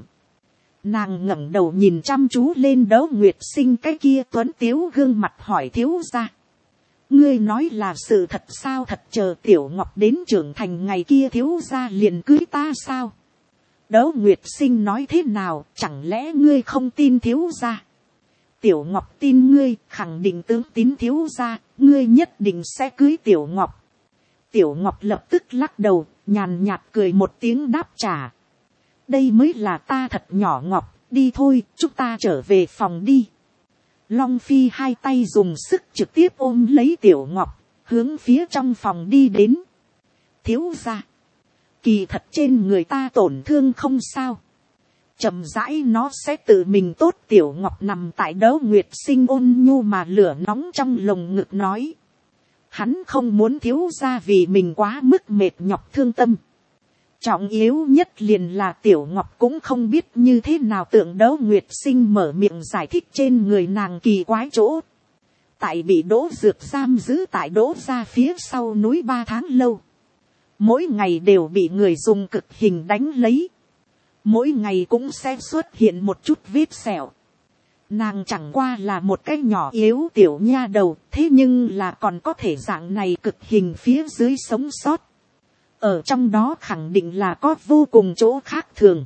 Nàng ngẩng đầu nhìn chăm chú lên Đấu Nguyệt Sinh cái kia tuấn tiếu gương mặt hỏi thiếu gia. Ngươi nói là sự thật sao? Thật chờ Tiểu Ngọc đến trưởng thành ngày kia thiếu gia liền cưới ta sao? Đấu Nguyệt Sinh nói thế nào, chẳng lẽ ngươi không tin thiếu gia? tiểu ngọc tin ngươi, khẳng định tướng tín thiếu gia, ngươi nhất định sẽ cưới tiểu ngọc. Tiểu ngọc lập tức lắc đầu, nhàn nhạt cười một tiếng đáp trả. Đây mới là ta thật nhỏ ngọc, đi thôi, chúng ta trở về phòng đi. Long Phi hai tay dùng sức trực tiếp ôm lấy tiểu ngọc, hướng phía trong phòng đi đến. Thiếu gia, kỳ thật trên người ta tổn thương không sao. Chậm rãi nó sẽ tự mình tốt. Tiểu ngọc nằm tại Đấu Nguyệt Sinh ôn nhu mà lửa nóng trong lồng ngực nói. Hắn không muốn thiếu gia vì mình quá mức mệt nhọc thương tâm. Trọng yếu nhất liền là tiểu ngọc cũng không biết như thế nào tượng Đấu Nguyệt Sinh mở miệng giải thích trên người nàng kỳ quái chỗ. Tại bị Đỗ Dược giam giữ tại Đỗ gia phía sau núi ba tháng lâu. Mỗi ngày đều bị người dùng cực hình đánh lấy. Mỗi ngày cũng sẽ xuất hiện một chút vết sẹo. Nàng chẳng qua là một cái nhỏ yếu tiểu nha đầu, thế nhưng là còn có thể dạng này cực hình phía dưới sống sót. Ở trong đó khẳng định là có vô cùng chỗ khác thường.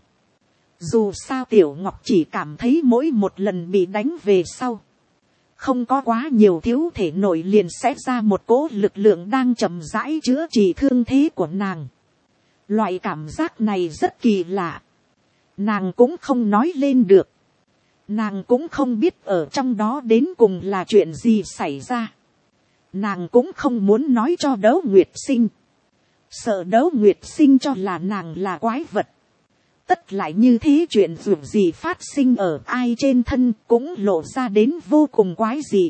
Dù sao tiểu ngọc chỉ cảm thấy mỗi một lần bị đánh về sau, không có quá nhiều thiếu thể nội liền sẽ ra một cỗ lực lượng đang chậm rãi chữa trị thương thế của nàng. Loại cảm giác này rất kỳ lạ. Nàng cũng không nói lên được. Nàng cũng không biết ở trong đó đến cùng là chuyện gì xảy ra. Nàng cũng không muốn nói cho Đấu Nguyệt Sinh. Sợ Đấu Nguyệt Sinh cho là nàng là quái vật. Tất lại như thế chuyện dù gì phát sinh ở ai trên thân cũng lộ ra đến vô cùng quái dị.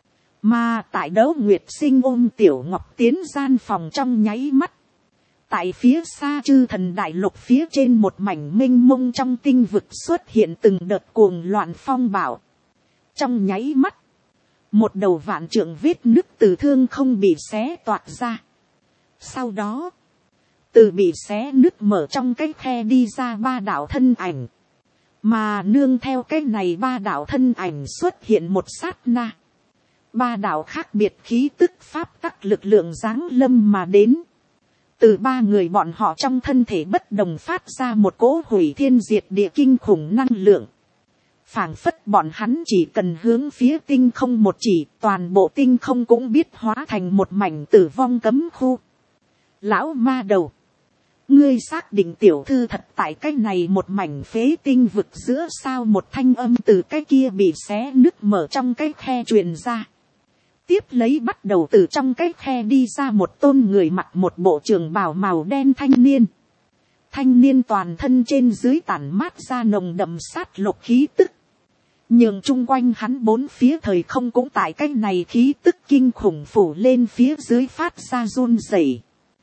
Mà tại Đấu Nguyệt Sinh ôm tiểu ngọc tiến gian phòng trong nháy mắt. Tại phía xa chư thần đại lục phía trên một mảnh mênh mông trong tinh vực xuất hiện từng đợt cuồng loạn phong bạo. Trong nháy mắt, một đầu vạn trượng vết nứt từ thương không bị xé toạc ra. Sau đó, từ bị xé nứt mở trong cái khe đi ra ba đạo thân ảnh. Mà nương theo cái này ba đạo thân ảnh xuất hiện một sát na. Ba đạo khác biệt khí tức pháp tắc lực lượng giáng lâm mà đến. Từ ba người bọn họ trong thân thể bất đồng phát ra một cỗ hủy thiên diệt địa kinh khủng năng lượng. Phảng phất bọn hắn chỉ cần hướng phía tinh không một chỉ, toàn bộ tinh không cũng biết hóa thành một mảnh tử vong cấm khu. Lão ma đầu, ngươi xác định tiểu thư thật tại cái này một mảnh phế tinh vực giữa sao? Một thanh âm từ cái kia bị xé nứt mở trong cái khe truyền ra. Tiếp lấy bắt đầu từ trong cái khe đi ra một tôn người mặc một bộ trường bào màu đen thanh niên. Thanh niên toàn thân trên dưới tản mát ra nồng đậm sát lục khí tức. Nhưng chung quanh hắn bốn phía thời không cũng tại cái này khí tức kinh khủng phủ lên phía dưới phát ra run rẩy.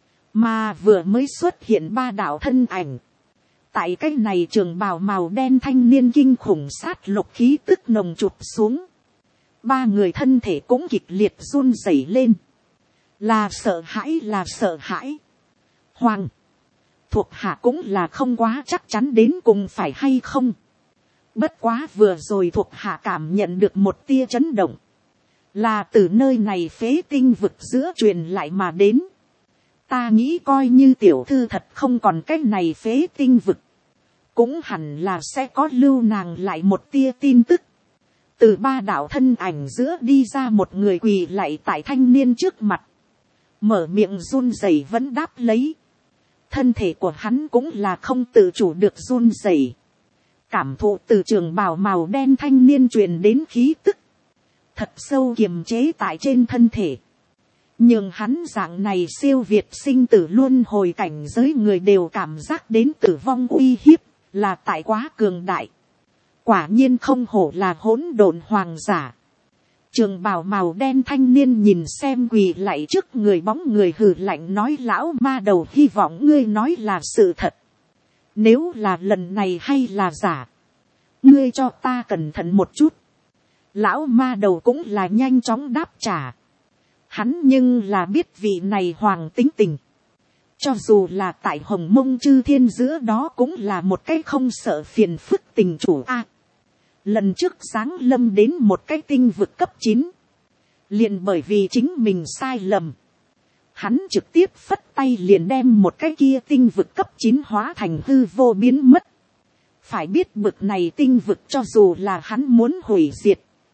Mà vừa mới xuất hiện ba đạo thân ảnh. Tại cái này trường bào màu đen thanh niên kinh khủng sát lục khí tức nồng chụp xuống. Ba người thân thể cũng kịch liệt run rẩy lên. Là sợ hãi, là sợ hãi. Hoàng, thuộc hạ cũng là không quá chắc chắn đến cùng phải hay không. Bất quá vừa rồi thuộc hạ cảm nhận được một tia chấn động. Là từ nơi này phế tinh vực giữa truyền lại mà đến. Ta nghĩ coi như tiểu thư thật không còn cái này phế tinh vực. Cũng hẳn là sẽ có lưu nàng lại một tia tin tức. Từ ba đạo thân ảnh giữa đi ra một người quỳ lạy tại thanh niên trước mặt. Mở miệng run rẩy vẫn đáp lấy. Thân thể của hắn cũng là không tự chủ được run rẩy. Cảm thụ từ trường bào màu đen thanh niên truyền đến khí tức. Thật sâu kiềm chế tại trên thân thể. Nhưng hắn dạng này siêu việt sinh tử luân hồi cảnh giới người đều cảm giác đến tử vong uy hiếp là tại quá cường đại. Quả nhiên không hổ là hỗn độn hoàng giả. Trường bào màu đen thanh niên nhìn xem quỳ lạy trước người bóng người hừ lạnh nói, lão ma đầu, hy vọng ngươi nói là sự thật. Nếu là lần này hay là giả, ngươi cho ta cẩn thận một chút. Lão ma đầu cũng là nhanh chóng đáp trả. Hắn nhưng là biết vị này hoàng tính tình. Cho dù là tại Hồng Mông Chư Thiên giữa đó cũng là một cái không sợ phiền phức tình chủ a. À, lần trước giáng lâm đến một cái tinh vực cấp chín. Liền bởi vì chính mình sai lầm. Hắn trực tiếp phất tay liền đem một cái kia tinh vực cấp chín hóa thành hư vô biến mất. Phải biết bực này tinh vực cho dù là hắn muốn hủy diệt.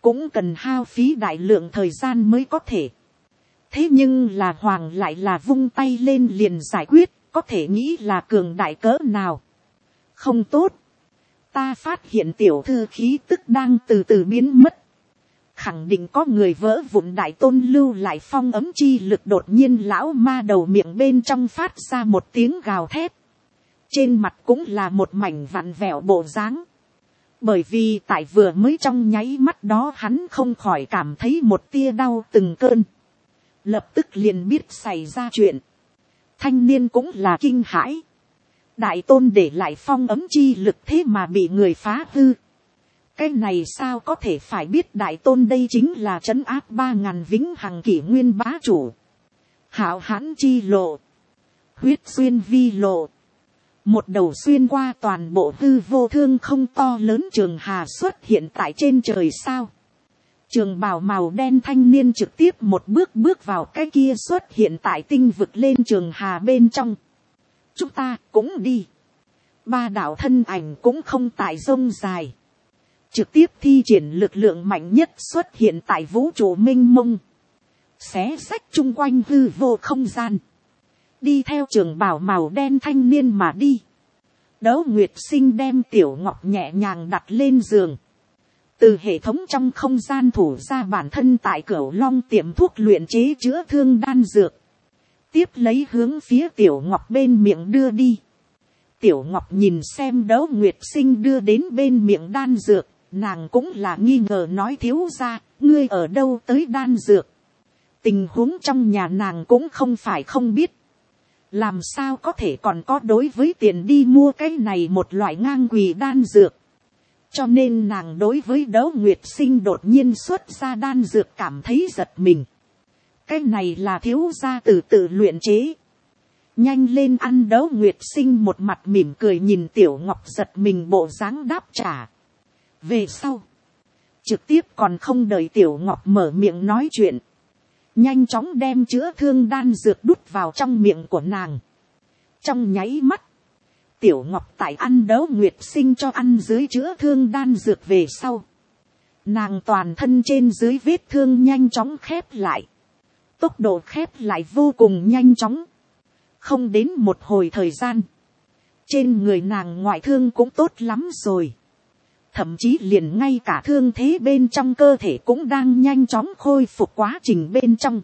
cũng cần hao phí đại lượng thời gian mới có thể. Thế nhưng là hoàng lại là vung tay lên liền giải quyết, có thể nghĩ là cường đại cỡ nào. Không tốt, ta phát hiện tiểu thư khí tức đang từ từ biến mất. Khẳng định có người vỡ vụn đại tôn lưu lại phong ấm chi lực. Đột nhiên lão ma đầu miệng bên trong phát ra một tiếng gào thét. Trên mặt cũng là một mảnh vặn vẹo bộ dáng. Bởi vì tại vừa mới trong nháy mắt đó hắn không khỏi cảm thấy một tia đau từng cơn. Lập tức liền biết xảy ra chuyện. Thanh niên cũng là kinh hãi. Đại tôn để lại phong ấm chi lực thế mà bị người phá hư. Cái này sao có thể, phải biết đại tôn đây chính là trấn áp ba ngàn vĩnh hằng kỷ nguyên bá chủ. Hảo hãn chi lộ. Huyết xuyên vi lộ. Một đầu xuyên qua toàn bộ hư vô thương không to lớn trường hà xuất hiện tại trên trời sao. Trường bào màu đen thanh niên trực tiếp một bước bước vào cái kia xuất hiện tại tinh vực lên trường hà bên trong. Chúng ta cũng đi. Ba đạo thân ảnh cũng không tại rông dài. Trực tiếp thi triển lực lượng mạnh nhất xuất hiện tại vũ trụ mênh mông. Xé xách chung quanh hư vô không gian. Đi theo trường bào màu đen thanh niên mà đi. Đấu Nguyệt Sinh đem Tiểu Ngọc nhẹ nhàng đặt lên giường. Từ hệ thống trong không gian thủ ra bản thân tại Cửu Long tiệm thuốc luyện chế chữa thương đan dược. Tiếp lấy hướng phía Tiểu Ngọc bên miệng đưa đi. Tiểu Ngọc nhìn xem Đấu Nguyệt Sinh đưa đến bên miệng đan dược. Nàng cũng là nghi ngờ nói, thiếu gia, ngươi ở đâu tới đan dược. Tình huống trong nhà nàng cũng không phải không biết. Làm sao có thể còn có đối với tiền đi mua cái này một loại ngang quỳ đan dược. Cho nên nàng đối với Đấu Nguyệt Sinh đột nhiên xuất ra đan dược cảm thấy giật mình. Cái này là thiếu gia từ tự luyện chế. Nhanh lên ăn. Đấu Nguyệt Sinh một mặt mỉm cười nhìn Tiểu Ngọc giật mình bộ dáng đáp trả. Về sau, trực tiếp còn không đợi Tiểu Ngọc mở miệng nói chuyện. Nhanh chóng đem chữa thương đan dược đút vào trong miệng của nàng. Trong nháy mắt, Tiểu Ngọc tại ăn Đấu Nguyệt Sinh cho ăn dưới chữa thương đan dược về sau. Nàng toàn thân trên dưới vết thương nhanh chóng khép lại. Tốc độ khép lại vô cùng nhanh chóng. Không đến một hồi thời gian. Trên người nàng ngoại thương cũng tốt lắm rồi. Thậm chí liền ngay cả thương thế bên trong cơ thể cũng đang nhanh chóng khôi phục quá trình bên trong.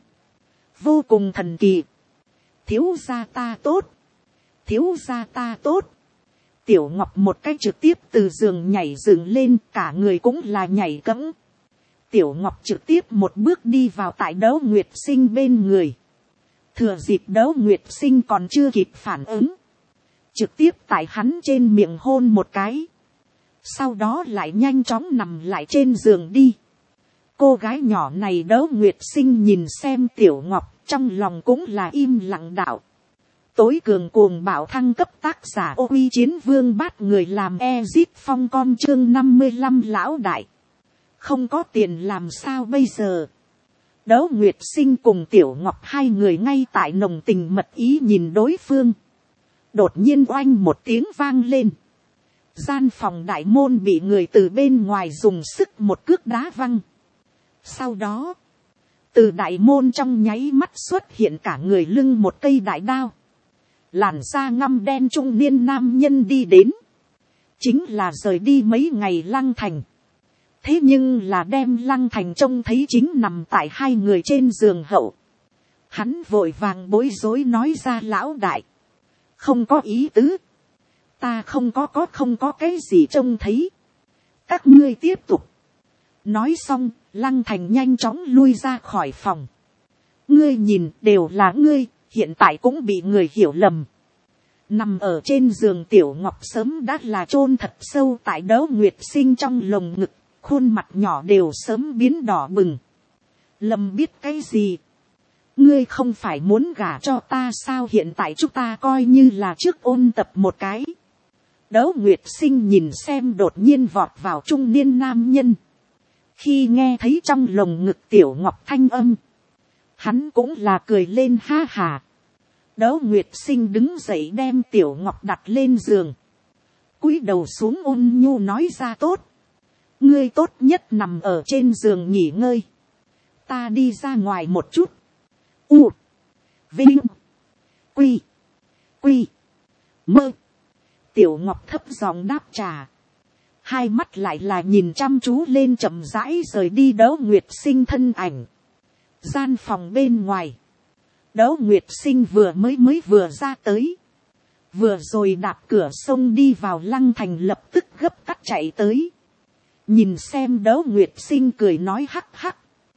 Vô cùng thần kỳ. Thiếu gia ta tốt. Thiếu gia ta tốt. Tiểu Ngọc một cách trực tiếp từ giường nhảy dựng lên, cả người cũng là nhảy cẫng. Tiểu Ngọc trực tiếp một bước đi vào tại Đấu Nguyệt Sinh bên người. Thừa dịp Đấu Nguyệt Sinh còn chưa kịp phản ứng. Trực tiếp tại hắn trên miệng hôn một cái. Sau đó lại nhanh chóng nằm lại trên giường đi. Cô gái nhỏ này Đấu Nguyệt Sinh nhìn xem Tiểu Ngọc, trong lòng cũng là im lặng đạo. Tối cường cuồng bạo thăng cấp tác giả Ô Uy Chiến Vương Bát người làm Ezit Phong con chương năm mươi lăm lão đại. Không có tiền làm sao bây giờ? Đấu Nguyệt Sinh cùng Tiểu Ngọc hai người ngay tại nồng tình mật ý nhìn đối phương. Đột nhiên oanh một tiếng vang lên. Gian phòng đại môn bị người từ bên ngoài dùng sức một cước đá văng. Sau đó, từ đại môn trong nháy mắt xuất hiện cả người lưng một cây đại đao. Làn da ngăm đen trung niên nam nhân đi đến. Chính là rời đi mấy ngày Lăng Thành. Thế nhưng là đem Lăng Thành trông thấy chính nằm tại hai người trên giường hậu. Hắn vội vàng bối rối nói ra, lão đại. Không có ý tứ. Ta không có có không có cái gì trông thấy. Các ngươi tiếp tục. Nói xong, Lăng Thành nhanh chóng lui ra khỏi phòng. Ngươi nhìn, đều là ngươi, hiện tại cũng bị người hiểu lầm. Nằm ở trên giường Tiểu Ngọc sớm đã là chôn thật sâu tại Đấu Nguyệt Sinh trong lồng ngực, khuôn mặt nhỏ đều sớm biến đỏ bừng. Lầm biết cái gì? Ngươi không phải muốn gả cho ta sao? Hiện tại chúng ta coi như là trước ôn tập một cái. Đấu Nguyệt Sinh nhìn xem đột nhiên vọt vào trung niên nam nhân. Khi nghe thấy trong lồng ngực Tiểu Ngọc thanh âm, hắn cũng là cười lên ha hà. Đấu Nguyệt Sinh đứng dậy đem Tiểu Ngọc đặt lên giường. Cúi đầu xuống ôn nhu nói ra, tốt. ngươi tốt nhất nằm ở trên giường nghỉ ngơi, ta đi ra ngoài một chút. U, vinh, quy, quy, mơ. Tiểu ngọc thấp giọng đáp trả, hai mắt lại là nhìn chăm chú lên chậm rãi rời đi Đỗ Nguyệt Sinh thân ảnh. Gian phòng bên ngoài, Đỗ Nguyệt Sinh vừa mới mới vừa ra tới, vừa rồi đạp cửa sông đi vào Lăng Thành lập tức gấp tắt chạy tới, nhìn xem Đỗ Nguyệt Sinh cười nói hắc hắc,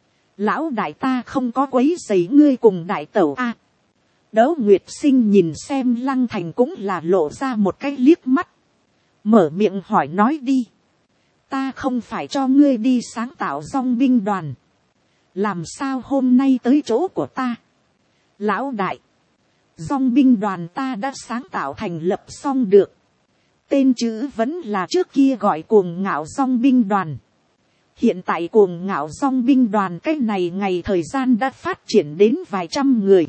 lão đại ta không có quấy rầy ngươi cùng đại tẩu a. Đỗ Nguyệt Sinh nhìn xem Lăng Thành cũng là lộ ra một cái liếc mắt, mở miệng hỏi nói đi, ta không phải cho ngươi đi sáng tạo dong binh đoàn, làm sao hôm nay tới chỗ của ta. Lão đại, dong binh đoàn ta đã sáng tạo thành lập xong được, tên chữ vẫn là trước kia gọi cuồng ngạo dong binh đoàn, hiện tại cuồng ngạo dong binh đoàn cái này ngày thời gian đã phát triển đến vài trăm người.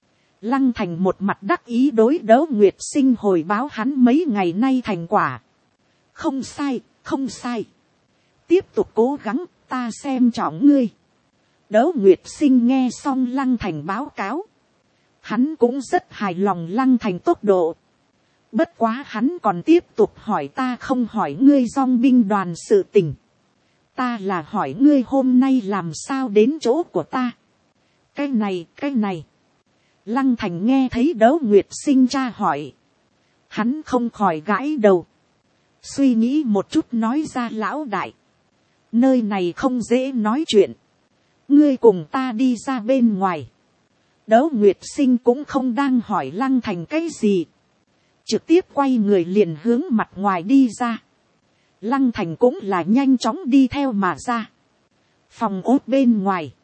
Lăng Thành một mặt đắc ý đối Đỗ Nguyệt Sinh hồi báo hắn mấy ngày nay thành quả. Không sai, không sai. Tiếp tục cố gắng, ta xem trọng ngươi. Đỗ Nguyệt Sinh nghe xong Lăng Thành báo cáo. Hắn cũng rất hài lòng Lăng Thành tốc độ. Bất quá hắn còn tiếp tục hỏi ta không hỏi ngươi dong binh đoàn sự tình. Ta là hỏi ngươi hôm nay làm sao đến chỗ của ta. Cái này, cái này. Lăng Thành nghe thấy Đỗ Nguyệt Sinh tra hỏi. Hắn không khỏi gãi đầu. Suy nghĩ một chút nói ra lão đại. Nơi này không dễ nói chuyện. Ngươi cùng ta đi ra bên ngoài. Đỗ Nguyệt Sinh cũng không đang hỏi Lăng Thành cái gì. Trực tiếp quay người liền hướng mặt ngoài đi ra. Lăng Thành cũng là nhanh chóng đi theo mà ra. Phòng ốt bên ngoài.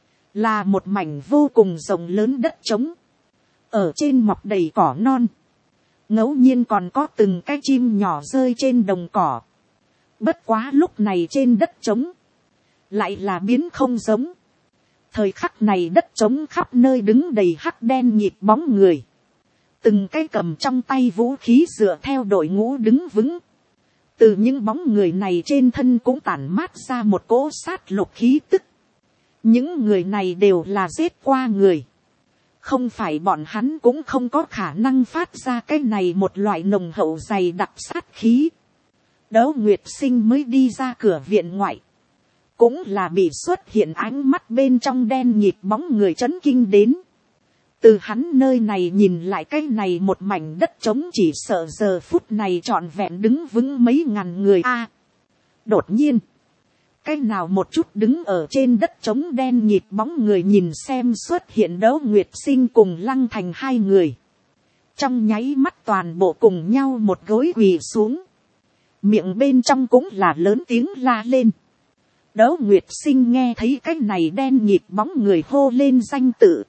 Là một mảnh vô cùng rộng lớn đất trống. Ở trên mọc đầy cỏ non. Ngẫu nhiên còn có từng cái chim nhỏ rơi trên đồng cỏ. Bất quá lúc này trên đất trống. Lại là biến không giống. Thời khắc này đất trống khắp nơi đứng đầy hắc đen nhịp bóng người. Từng cái cầm trong tay vũ khí dựa theo đội ngũ đứng vững. Từ những bóng người này trên thân cũng tản mát ra một cỗ sát lục khí tức. Những người này đều là giết qua người. Không phải bọn hắn cũng không có khả năng phát ra cái này một loại nồng hậu dày đặc sát khí. Đỗ Nguyệt Sinh mới đi ra cửa viện ngoại. Cũng là bị xuất hiện ánh mắt bên trong đen nhịp bóng người chấn kinh đến. Từ hắn nơi này nhìn lại cái này một mảnh đất trống chỉ sợ giờ phút này trọn vẹn đứng vững mấy ngàn người a. À, đột nhiên. Cái nào một chút đứng ở trên đất trống đen nhịp bóng người nhìn xem xuất hiện Đỗ Nguyệt Sinh cùng Lăng Thành hai người. Trong nháy mắt toàn bộ cùng nhau một gối quỳ xuống. Miệng bên trong cũng là lớn tiếng la lên. Đỗ Nguyệt Sinh nghe thấy cái này đen nhịp bóng người hô lên danh tự.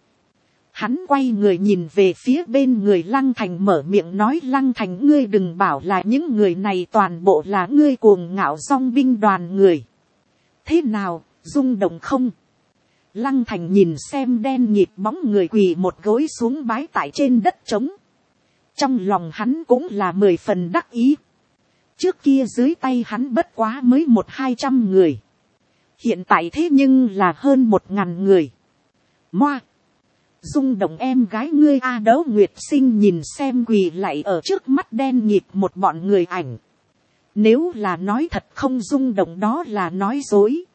Hắn quay người nhìn về phía bên người Lăng Thành mở miệng nói Lăng Thành ngươi đừng bảo là những người này toàn bộ là ngươi cuồng ngạo dong binh đoàn người. Thế nào, rung động không? Lăng Thành nhìn xem đen nhịp bóng người quỳ một gối xuống bái tại trên đất trống. Trong lòng hắn cũng là mười phần đắc ý. Trước kia dưới tay hắn bất quá mới một hai trăm người. Hiện tại thế nhưng là hơn một ngàn người. Moa! Rung động em gái ngươi a. Đỗ Nguyệt Sinh nhìn xem quỳ lại ở trước mắt đen nhịp một bọn người ảnh. Nếu là nói thật không rung động đó là nói dối.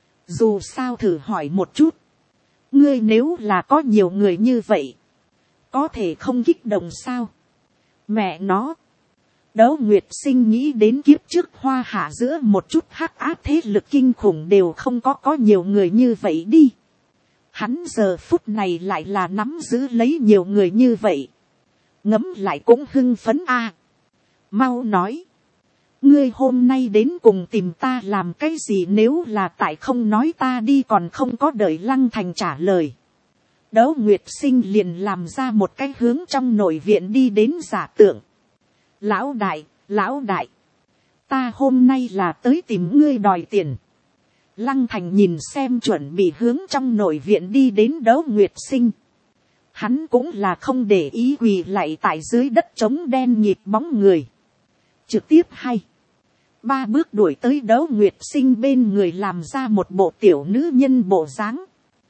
Dù sao thử hỏi một chút. Ngươi nếu là có nhiều người như vậy. Có thể không kích động sao? Mẹ nó. Đỗ Nguyệt Sinh nghĩ đến kiếp trước Hoa Hạ giữa một chút hắc áp thế lực kinh khủng đều không có có nhiều người như vậy đi. Hắn giờ phút này lại là nắm giữ lấy nhiều người như vậy. Ngấm lại cũng hưng phấn a. À, mau nói. Ngươi hôm nay đến cùng tìm ta làm cái gì nếu là tại không nói ta đi còn không có đợi Lăng Thành trả lời. Đỗ Nguyệt Sinh liền làm ra một cái hướng trong nội viện đi đến giả tượng. Lão đại, lão đại. Ta hôm nay là tới tìm ngươi đòi tiền. Lăng Thành nhìn xem chuẩn bị hướng trong nội viện đi đến Đỗ Nguyệt Sinh. Hắn cũng là không để ý quỳ lại tại dưới đất trống đen nhịp bóng người. Trực tiếp hay. ba bước đuổi tới Đỗ Nguyệt Sinh bên người, làm ra một bộ tiểu nữ nhân bộ dáng,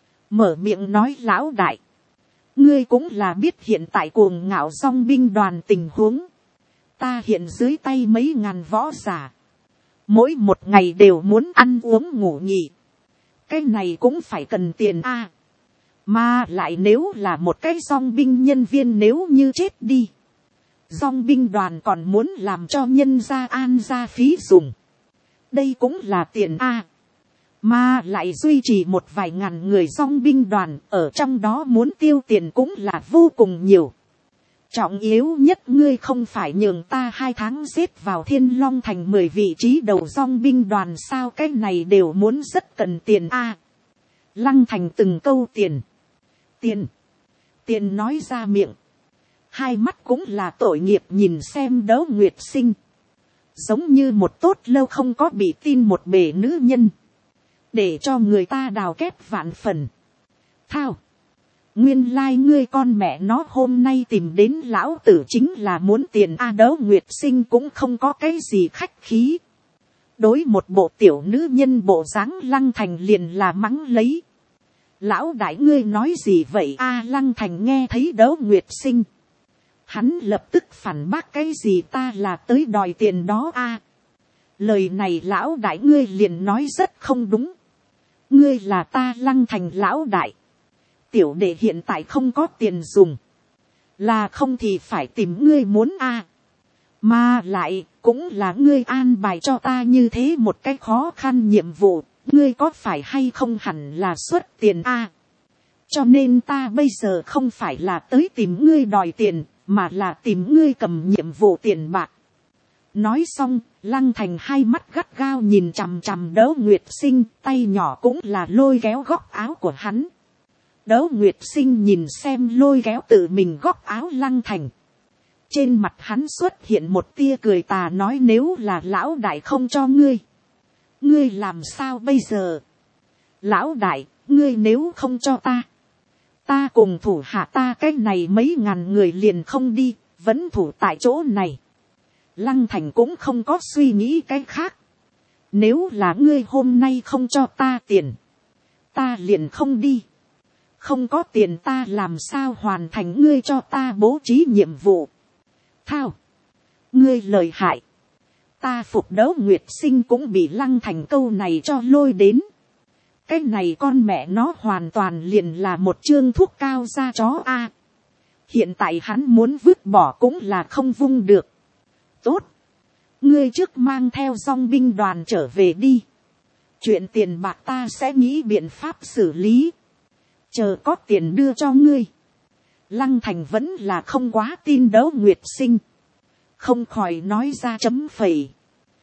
mở miệng nói: lão đại, ngươi cũng là biết hiện tại cuồng ngạo dong binh đoàn tình huống, ta hiện dưới tay mấy ngàn võ giả, mỗi một ngày đều muốn ăn uống ngủ nghỉ, cái này cũng phải cần tiền a. À, mà lại nếu là một cái dong binh nhân viên nếu như chết đi, dong binh đoàn còn muốn làm cho nhân gia an gia phí dùng, đây cũng là tiền a. À, mà lại duy trì một vài ngàn người dong binh đoàn, ở trong đó muốn tiêu tiền cũng là vô cùng nhiều. Trọng yếu nhất, ngươi không phải nhường ta hai tháng xếp vào Thiên Long thành mười vị trí đầu dong binh đoàn sao, cái này đều muốn rất cần tiền a. À, Lăng Thành từng câu tiền, tiền, tiền nói ra miệng, hai mắt cũng là tội nghiệp nhìn xem Đỗ Nguyệt Sinh, giống như một tốt lâu không có bị tin một bề nữ nhân, để cho người ta đào kép vạn phần. Thao, nguyên lai like ngươi con mẹ nó hôm nay tìm đến lão tử chính là muốn tiền a. À, Đỗ Nguyệt Sinh cũng không có cái gì khách khí, đối một bộ tiểu nữ nhân bộ dáng Lăng Thành liền là mắng lấy: lão đại ngươi nói gì vậy a? À, Lăng Thành nghe thấy Đỗ Nguyệt Sinh, hắn lập tức phản bác: cái gì ta là tới đòi tiền đó a? À, lời này lão đại ngươi liền nói rất không đúng, ngươi là ta Lăng Thành lão đại, tiểu đệ hiện tại không có tiền dùng, là không thì phải tìm ngươi muốn a. À, mà lại cũng là ngươi an bài cho ta như thế một cái khó khăn nhiệm vụ, ngươi có phải hay không hẳn là xuất tiền a. À, cho nên ta bây giờ không phải là tới tìm ngươi đòi tiền, mà là tìm ngươi cầm nhiệm vụ tiền bạc. Nói xong, Lăng Thành hai mắt gắt gao nhìn chằm chằm Đỗ Nguyệt Sinh, tay nhỏ cũng là lôi kéo góc áo của hắn. Đỗ Nguyệt Sinh nhìn xem lôi kéo tự mình góc áo Lăng Thành, trên mặt hắn xuất hiện một tia cười tà, nói: nếu là lão đại không cho ngươi, ngươi làm sao bây giờ? Lão đại, ngươi nếu không cho ta, ta cùng thủ hạ ta cái này mấy ngàn người liền không đi, vẫn thủ tại chỗ này. Lăng Thành cũng không có suy nghĩ cái khác. Nếu là ngươi hôm nay không cho ta tiền, ta liền không đi. Không có tiền ta làm sao hoàn thành ngươi cho ta bố trí nhiệm vụ. Thao, ngươi lợi hại. Ta phục. Đỗ Nguyệt Sinh cũng bị Lăng Thành câu này cho lôi đến. Cái này con mẹ nó hoàn toàn liền là một chương thuốc cao da chó a. À, hiện tại hắn muốn vứt bỏ cũng là không vung được. Tốt, ngươi trước mang theo dong binh đoàn trở về đi. Chuyện tiền bạc ta sẽ nghĩ biện pháp xử lý. Chờ có tiền đưa cho ngươi. Lăng Thành vẫn là không quá tin Đỗ Nguyệt Sinh, không khỏi nói ra chấm phẩy.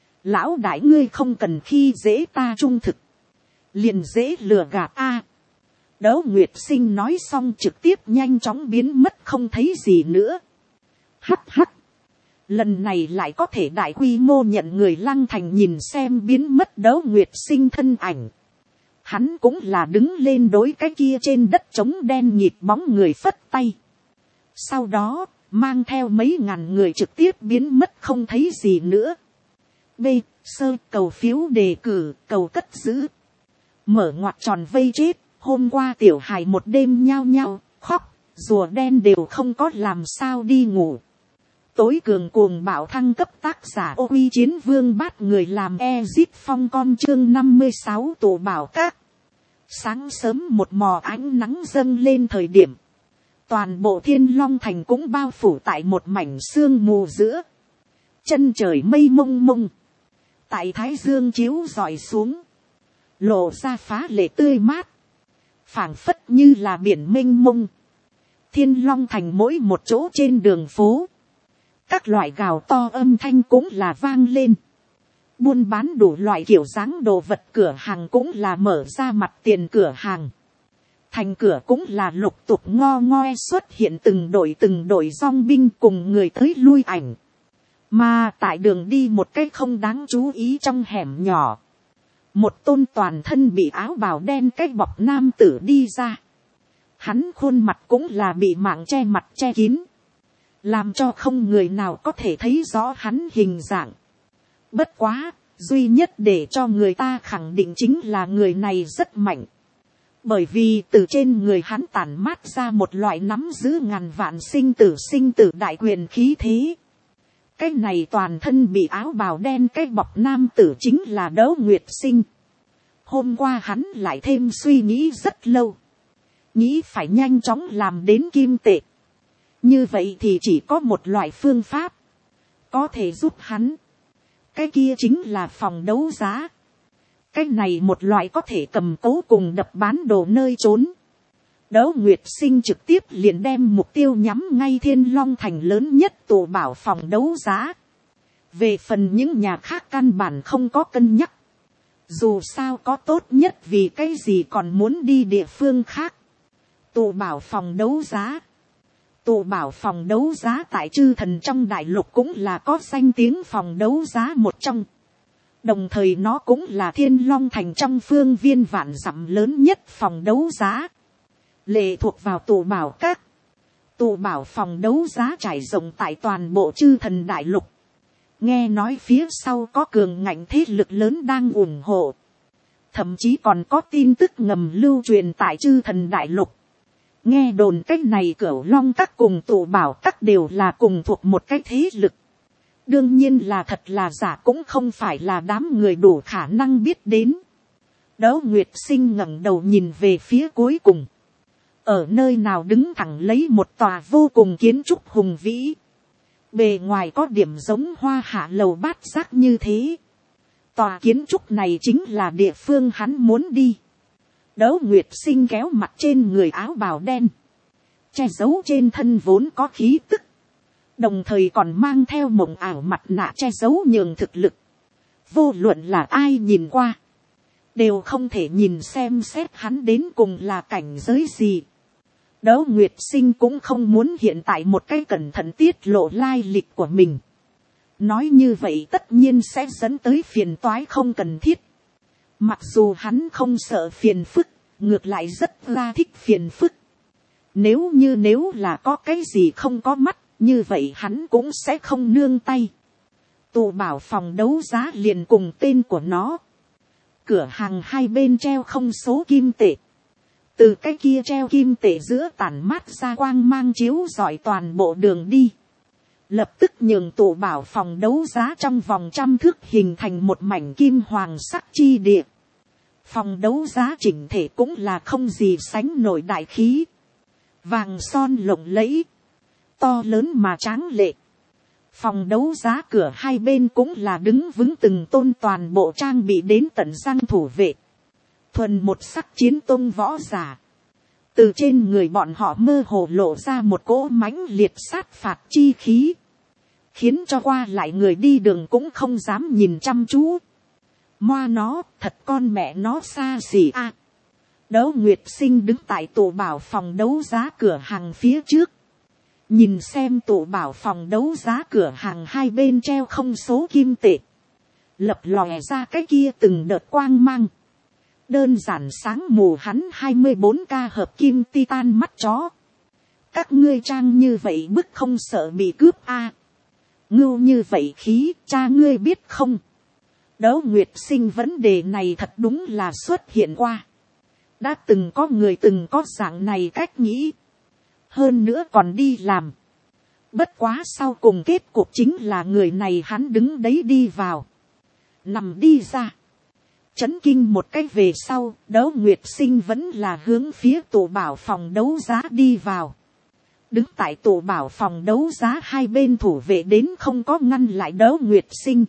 Lão đại ngươi không cần khi dễ ta trung thực, liền dễ lừa gạt a. À, Đỗ Nguyệt Sinh nói xong trực tiếp nhanh chóng biến mất không thấy gì nữa. Hắt hắt, lần này lại có thể đại quy mô nhận người. Lăng Thành nhìn xem biến mất Đỗ Nguyệt Sinh thân ảnh, hắn cũng là đứng lên đối cái kia trên đất trống đen nhịt bóng người phất tay. Sau đó, mang theo mấy ngàn người trực tiếp biến mất không thấy gì nữa. B. Sơ cầu phiếu đề cử, cầu cất giữ. Mở ngoặc tròn vây chết, hôm qua tiểu hài một đêm nhao nhao, khóc, rùa đen đều không có làm sao đi ngủ. Tối cường cuồng bạo thăng cấp tác giả Ô Uy Chiến Vương bắt người làm Ezit Phong con chương năm mươi sáu tổ bảo các. Sáng sớm một mò ánh nắng dâng lên thời điểm, toàn bộ Thiên Long thành cũng bao phủ tại một mảnh sương mù giữa. Chân trời mây mông mông, tại thái dương chiếu rọi xuống, lộ ra phá lệ tươi mát, phảng phất như là biển mênh mông. Thiên Long thành mỗi một chỗ trên đường phố, các loại gào to âm thanh cũng là vang lên. Buôn bán đủ loại kiểu dáng đồ vật cửa hàng cũng là mở ra mặt tiền cửa hàng. Thành cửa cũng là lục tục ngo ngoe xuất hiện từng đội từng đội dong binh cùng người tới lui ảnh. Mà tại đường đi một cái không đáng chú ý trong hẻm nhỏ, một tôn toàn thân bị áo bào đen cái bọc nam tử đi ra. Hắn khuôn mặt cũng là bị mạng che mặt che kín, làm cho không người nào có thể thấy rõ hắn hình dạng. Bất quá, duy nhất để cho người ta khẳng định chính là người này rất mạnh. Bởi vì từ trên người hắn tản mát ra một loại nắm giữ ngàn vạn sinh tử sinh tử đại quyền khí thế. Cái này toàn thân bị áo bào đen cái bọc nam tử chính là Đỗ Nguyệt Sinh. Hôm qua hắn lại thêm suy nghĩ rất lâu. Nghĩ phải nhanh chóng làm đến kim tệ. Như vậy thì chỉ có một loại phương pháp. Có thể giúp hắn. Cái kia chính là phòng đấu giá. Cái này một loại có thể cầm cố cùng đập bán đồ nơi trốn. Đỗ Nguyệt Sinh trực tiếp liền đem mục tiêu nhắm ngay Thiên Long Thành lớn nhất tụ bảo phòng đấu giá. Về phần những nhà khác căn bản không có cân nhắc. Dù sao có tốt nhất vì cái gì còn muốn đi địa phương khác. Tụ bảo phòng đấu giá. Tụ bảo phòng đấu giá tại chư thần trong đại lục cũng là có danh tiếng phòng đấu giá một trong. Đồng thời nó cũng là Thiên Long Thành trong phương viên vạn dặm lớn nhất phòng đấu giá. Lệ thuộc vào tụ bảo các. Tụ bảo phòng đấu giá trải rộng tại toàn bộ chư thần đại lục. Nghe nói phía sau có cường ngạnh thế lực lớn đang ủng hộ. Thậm chí còn có tin tức ngầm lưu truyền tại chư thần đại lục. Nghe đồn cách này Cửu Long các cùng tụ bảo các đều là cùng thuộc một cái thế lực. Đương nhiên là thật là giả cũng không phải là đám người đủ khả năng biết đến. Đỗ Nguyệt Sinh ngẩng đầu nhìn về phía cuối cùng. Ở nơi nào đứng thẳng lấy một tòa vô cùng kiến trúc hùng vĩ. Bề ngoài có điểm giống hoa hạ lầu bát giác như thế. Tòa kiến trúc này chính là địa phương hắn muốn đi. Đỗ Nguyệt Sinh kéo mặt trên người áo bào đen. Che giấu trên thân vốn có khí tức. Đồng thời còn mang theo mộng ảo mặt nạ che giấu nhường thực lực. Vô luận là ai nhìn qua. Đều không thể nhìn xem xét hắn đến cùng là cảnh giới gì. Đỗ Nguyệt Sinh cũng không muốn hiện tại một cái cẩn thận tiết lộ lai lịch của mình. Nói như vậy tất nhiên sẽ dẫn tới phiền toái không cần thiết. Mặc dù hắn không sợ phiền phức, ngược lại rất là thích phiền phức. Nếu như nếu là có cái gì không có mắt, như vậy hắn cũng sẽ không nương tay. Tụ bảo phòng đấu giá liền cùng tên của nó. Cửa hàng hai bên treo không số kim tệ. Từ cái kia treo kim tệ giữa tản mát ra quang mang chiếu rọi toàn bộ đường đi. Lập tức nhường tụ bảo phòng đấu giá trong vòng trăm thước hình thành một mảnh kim hoàng sắc chi địa. Phòng đấu giá chỉnh thể cũng là không gì sánh nổi đại khí. Vàng son lộng lẫy. To lớn mà tráng lệ. Phòng đấu giá cửa hai bên cũng là đứng vững từng tôn toàn bộ trang bị đến tận răng thủ vệ. Thuần một sắc chiến tôn võ giả. Từ trên người bọn họ mơ hồ lộ ra một cỗ mãnh liệt sát phạt chi khí. Khiến cho qua lại người đi đường cũng không dám nhìn chăm chú. Moa nó, thật con mẹ nó xa xỉ a. À, Đỗ Nguyệt Sinh đứng tại tụ bảo phòng đấu giá cửa hàng phía trước. Nhìn xem tụ bảo phòng đấu giá cửa hàng hai bên treo không số kim tệ. Lập lòe ra cái kia từng đợt quang mang. Đơn giản sáng mù hắn hai mươi bốn ca hợp kim titan mắt chó. Các ngươi trang như vậy bức không sợ bị cướp a. À, ngưu như vậy khí, cha ngươi biết không? Đỗ Nguyệt Sinh vấn đề này thật đúng là xuất hiện qua. Đã từng có người từng có dạng này cách nghĩ. Hơn nữa còn đi làm. Bất quá sau cùng kết cục chính là người này hắn đứng đấy đi vào. Nằm đi ra. Chấn kinh một cái về sau, Đỗ Nguyệt Sinh vẫn là hướng phía tụ bảo phòng đấu giá đi vào. Đứng tại tụ bảo phòng đấu giá hai bên thủ vệ đến không có ngăn lại Đỗ Nguyệt Sinh.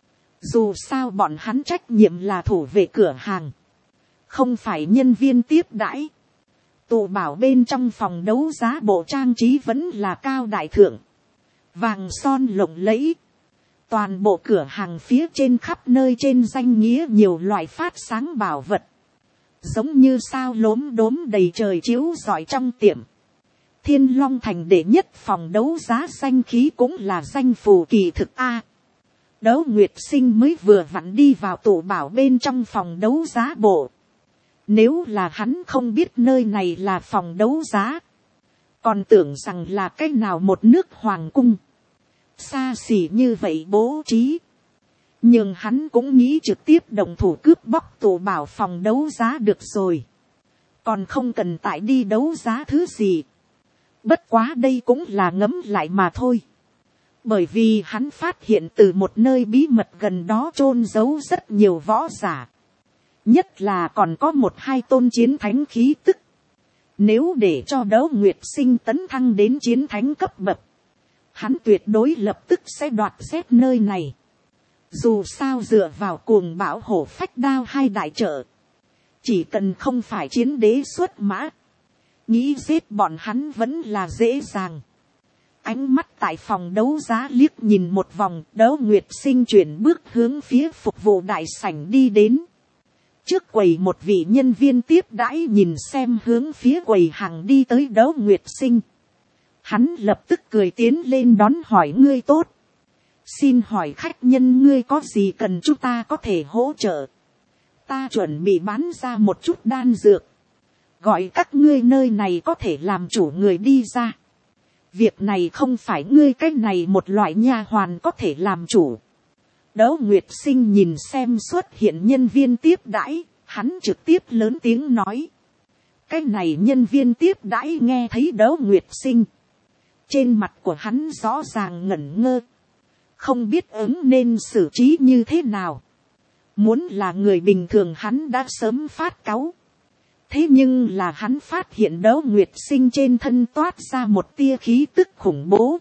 Dù sao bọn hắn trách nhiệm là thủ vệ cửa hàng. Không phải nhân viên tiếp đãi. Tụ bảo bên trong phòng đấu giá bộ trang trí vẫn là cao đại thượng. Vàng son lộng lẫy. Toàn bộ cửa hàng phía trên khắp nơi trên danh nghĩa nhiều loại phát sáng bảo vật. Giống như sao lốm đốm đầy trời chiếu rọi trong tiệm. Thiên Long Thành đệ nhất phòng đấu giá danh khí cũng là danh phù kỳ thực A. Đỗ Nguyệt Sinh mới vừa vặn đi vào tụ bảo bên trong phòng đấu giá bộ. Nếu là hắn không biết nơi này là phòng đấu giá. Còn tưởng rằng là cách nào một nước hoàng cung. Xa xỉ như vậy bố trí. nhưng hắn cũng nghĩ trực tiếp động thủ cướp bóc tù bảo phòng đấu giá được rồi, còn không cần tại đi đấu giá thứ gì. Bất quá đây cũng là ngấm lại mà thôi, bởi vì hắn phát hiện từ một nơi bí mật gần đó chôn giấu rất nhiều võ giả, nhất là còn có một hai tôn chiến thánh khí tức. Nếu để cho Đấu Nguyệt Sinh tấn thăng đến chiến thánh cấp bậc, hắn tuyệt đối lập tức sẽ đoạt xét nơi này. Dù sao dựa vào cuồng bão hổ phách đao hai đại trợ, chỉ cần không phải chiến đế xuất mã, nghĩ giết bọn hắn vẫn là dễ dàng. Ánh mắt tại phòng đấu giá liếc nhìn một vòng, Đấu Nguyệt Sinh chuyển bước hướng phía phục vụ đại sảnh đi đến. Trước quầy một vị nhân viên tiếp đãi nhìn xem hướng phía quầy hàng đi tới Đấu Nguyệt Sinh. Hắn lập tức cười tiến lên đón hỏi ngươi tốt. Xin hỏi khách nhân ngươi có gì cần chúng ta có thể hỗ trợ. Ta chuẩn bị bán ra một chút đan dược. Gọi các ngươi nơi này có thể làm chủ người đi ra. Việc này không phải ngươi cái này một loại nha hoàn có thể làm chủ. Đấu Nguyệt Sinh nhìn xem xuất hiện nhân viên tiếp đãi, hắn trực tiếp lớn tiếng nói. Cái này nhân viên tiếp đãi nghe thấy Đấu Nguyệt Sinh. Trên mặt của hắn rõ ràng ngẩn ngơ. Không biết ứng nên xử trí như thế nào. Muốn là người bình thường hắn đã sớm phát cáu. Thế nhưng là hắn phát hiện Đấu Nguyệt Sinh trên thân toát ra một tia khí tức khủng bố.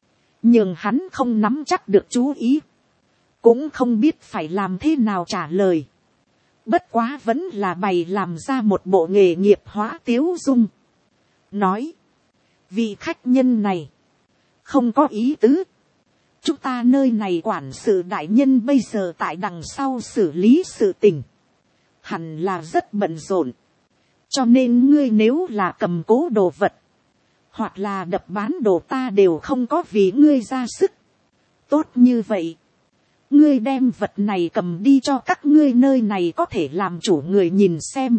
Nhưng hắn không nắm chắc được chú ý. Cũng không biết phải làm thế nào trả lời. Bất quá vẫn là bày làm ra một bộ nghề nghiệp hóa tiếu dung. Nói. Vị khách nhân này. Không có ý tứ. Chúng ta nơi này quản sự đại nhân bây giờ tại đằng sau xử lý sự tình. Hẳn là rất bận rộn. Cho nên ngươi nếu là cầm cố đồ vật. Hoặc là đập bán đồ ta đều không có vì ngươi ra sức. Tốt như vậy. Ngươi đem vật này cầm đi cho các ngươi nơi này có thể làm chủ người nhìn xem.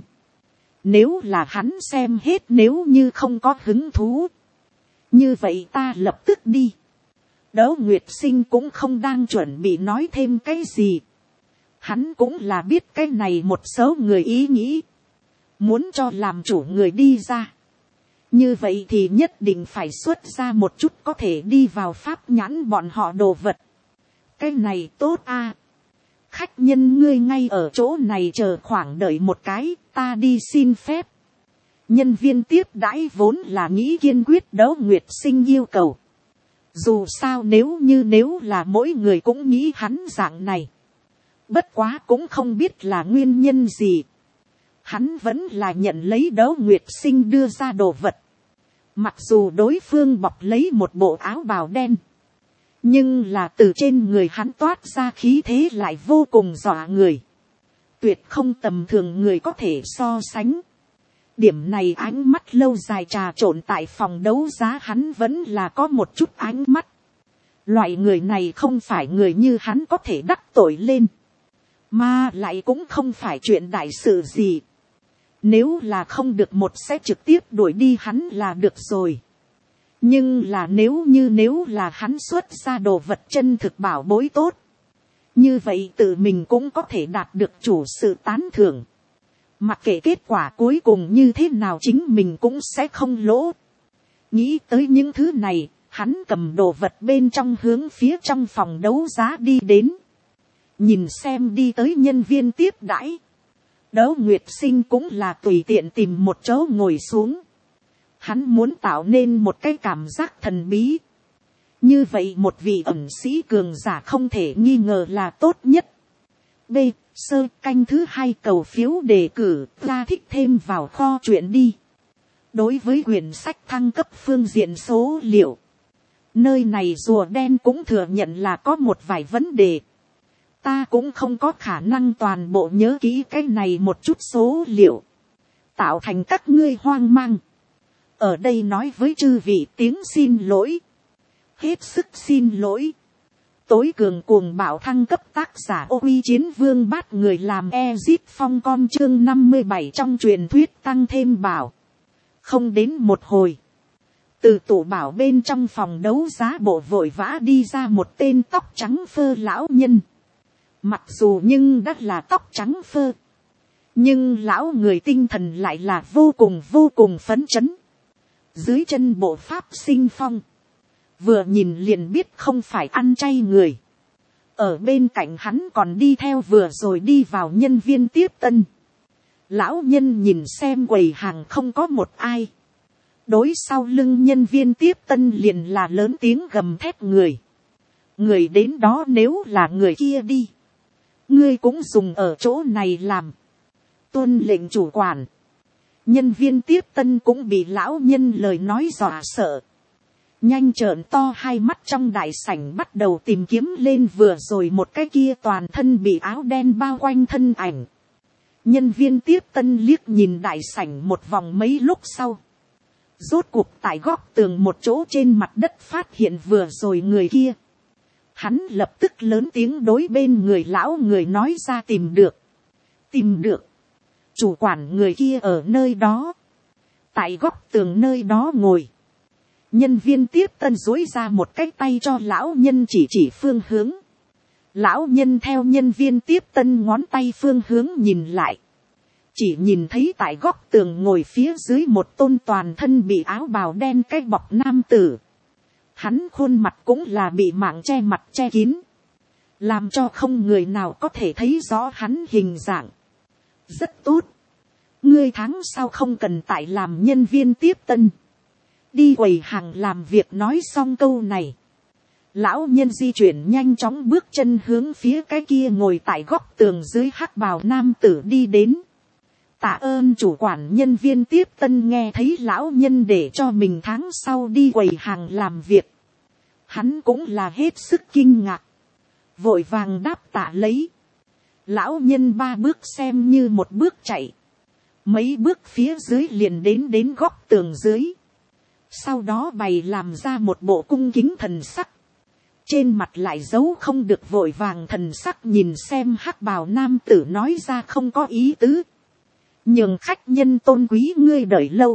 Nếu là hắn xem hết nếu như không có hứng thú. Như vậy ta lập tức đi. Đấu Nguyệt Sinh cũng không đang chuẩn bị nói thêm cái gì. Hắn cũng là biết cái này một số người ý nghĩ. Muốn cho làm chủ người đi ra. Như vậy thì nhất định phải xuất ra một chút có thể đi vào pháp nhãn bọn họ đồ vật. Cái này tốt a. Khách nhân ngươi ngay ở chỗ này chờ khoảng đợi một cái, ta đi xin phép. Nhân viên tiếp đãi vốn là nghĩ kiên quyết Đấu Nguyệt Sinh yêu cầu. Dù sao nếu như nếu là mỗi người cũng nghĩ hắn dạng này. Bất quá cũng không biết là nguyên nhân gì. Hắn vẫn là nhận lấy Đấu Nguyệt Sinh đưa ra đồ vật. Mặc dù đối phương bọc lấy một bộ áo bào đen. Nhưng là từ trên người hắn toát ra khí thế lại vô cùng dọa người. Tuyệt không tầm thường người có thể so sánh. Điểm này ánh mắt lâu dài trà trộn tại phòng đấu giá hắn vẫn là có một chút ánh mắt. Loại người này không phải người như hắn có thể đắc tội lên. Mà lại cũng không phải chuyện đại sự gì. Nếu là không được một sẽ trực tiếp đuổi đi hắn là được rồi. Nhưng là nếu như nếu là hắn xuất ra đồ vật chân thực bảo bối tốt. Như vậy tự mình cũng có thể đạt được chủ sự tán thưởng. Mặc kệ kết quả cuối cùng như thế nào chính mình cũng sẽ không lỗ. Nghĩ tới những thứ này, hắn cầm đồ vật bên trong hướng phía trong phòng đấu giá đi đến. Nhìn xem đi tới nhân viên tiếp đãi. Đấu Nguyệt Sinh cũng là tùy tiện tìm một chỗ ngồi xuống. Hắn muốn tạo nên một cái cảm giác thần bí. Như vậy một vị ẩn sĩ cường giả không thể nghi ngờ là tốt nhất. B. Sơ canh thứ hai cầu phiếu đề cử ra thích thêm vào kho chuyện đi. Đối với quyển sách thăng cấp phương diện số liệu. Nơi này rùa đen cũng thừa nhận là có một vài vấn đề. Ta cũng không có khả năng toàn bộ nhớ kỹ cái này một chút số liệu. Tạo thành các ngươi hoang mang. Ở đây nói với chư vị tiếng xin lỗi. Hết sức xin lỗi. Tối cường cuồng bạo thăng cấp tác giả Ô Uy Chiến Vương bắt người làm Ezit Phong con chương năm mươi bảy trong truyền thuyết tăng thêm bảo. Không đến một hồi. Từ tủ bảo bên trong phòng đấu giá bộ vội vã đi ra một tên tóc trắng phơ lão nhân. Mặc dù nhưng đã là tóc trắng phơ, nhưng lão người tinh thần lại là vô cùng vô cùng phấn chấn. Dưới chân bộ pháp sinh phong, vừa nhìn liền biết không phải ăn chay người. Ở bên cạnh hắn còn đi theo vừa rồi đi vào nhân viên tiếp tân. Lão nhân nhìn xem quầy hàng không có một ai, đối sau lưng nhân viên tiếp tân liền là lớn tiếng gầm thét người. Người đến đó nếu là người kia đi, ngươi cũng dùng ở chỗ này làm. Tuân lệnh chủ quản. Nhân viên tiếp tân cũng bị lão nhân lời nói dọa sợ. Nhanh trợn to hai mắt trong đại sảnh bắt đầu tìm kiếm lên vừa rồi một cái kia toàn thân bị áo đen bao quanh thân ảnh. Nhân viên tiếp tân liếc nhìn đại sảnh một vòng mấy lúc sau. Rốt cuộc tại góc tường một chỗ trên mặt đất phát hiện vừa rồi người kia. Hắn lập tức lớn tiếng đối bên người lão người nói ra tìm được. Tìm được. Chủ quản người kia ở nơi đó. Tại góc tường nơi đó ngồi. Nhân viên tiếp tân dối ra một cái tay cho lão nhân chỉ chỉ phương hướng. Lão nhân theo nhân viên tiếp tân ngón tay phương hướng nhìn lại. Chỉ nhìn thấy tại góc tường ngồi phía dưới một tôn toàn thân bị áo bào đen cái bọc nam tử. Hắn khuôn mặt cũng là bị mạng che mặt che kín. Làm cho không người nào có thể thấy rõ hắn hình dạng. Rất tốt. Ngươi tháng sau không cần tại làm nhân viên tiếp tân. Đi quầy hàng làm việc. Nói xong câu này, lão nhân di chuyển nhanh chóng bước chân hướng phía cái kia ngồi tại góc tường dưới hắc bào nam tử đi đến. Tạ ơn chủ quản. Nhân viên tiếp tân nghe thấy lão nhân để cho mình tháng sau đi quầy hàng làm việc. Hắn cũng là hết sức kinh ngạc. Vội vàng đáp tạ lấy. Lão nhân ba bước xem như một bước chạy. Mấy bước phía dưới liền đến đến góc tường dưới. Sau đó bày làm ra một bộ cung kính thần sắc. Trên mặt lại giấu không được vội vàng thần sắc nhìn xem hắc bào nam tử nói ra không có ý tứ. Nhường khách nhân tôn quý ngươi đợi lâu.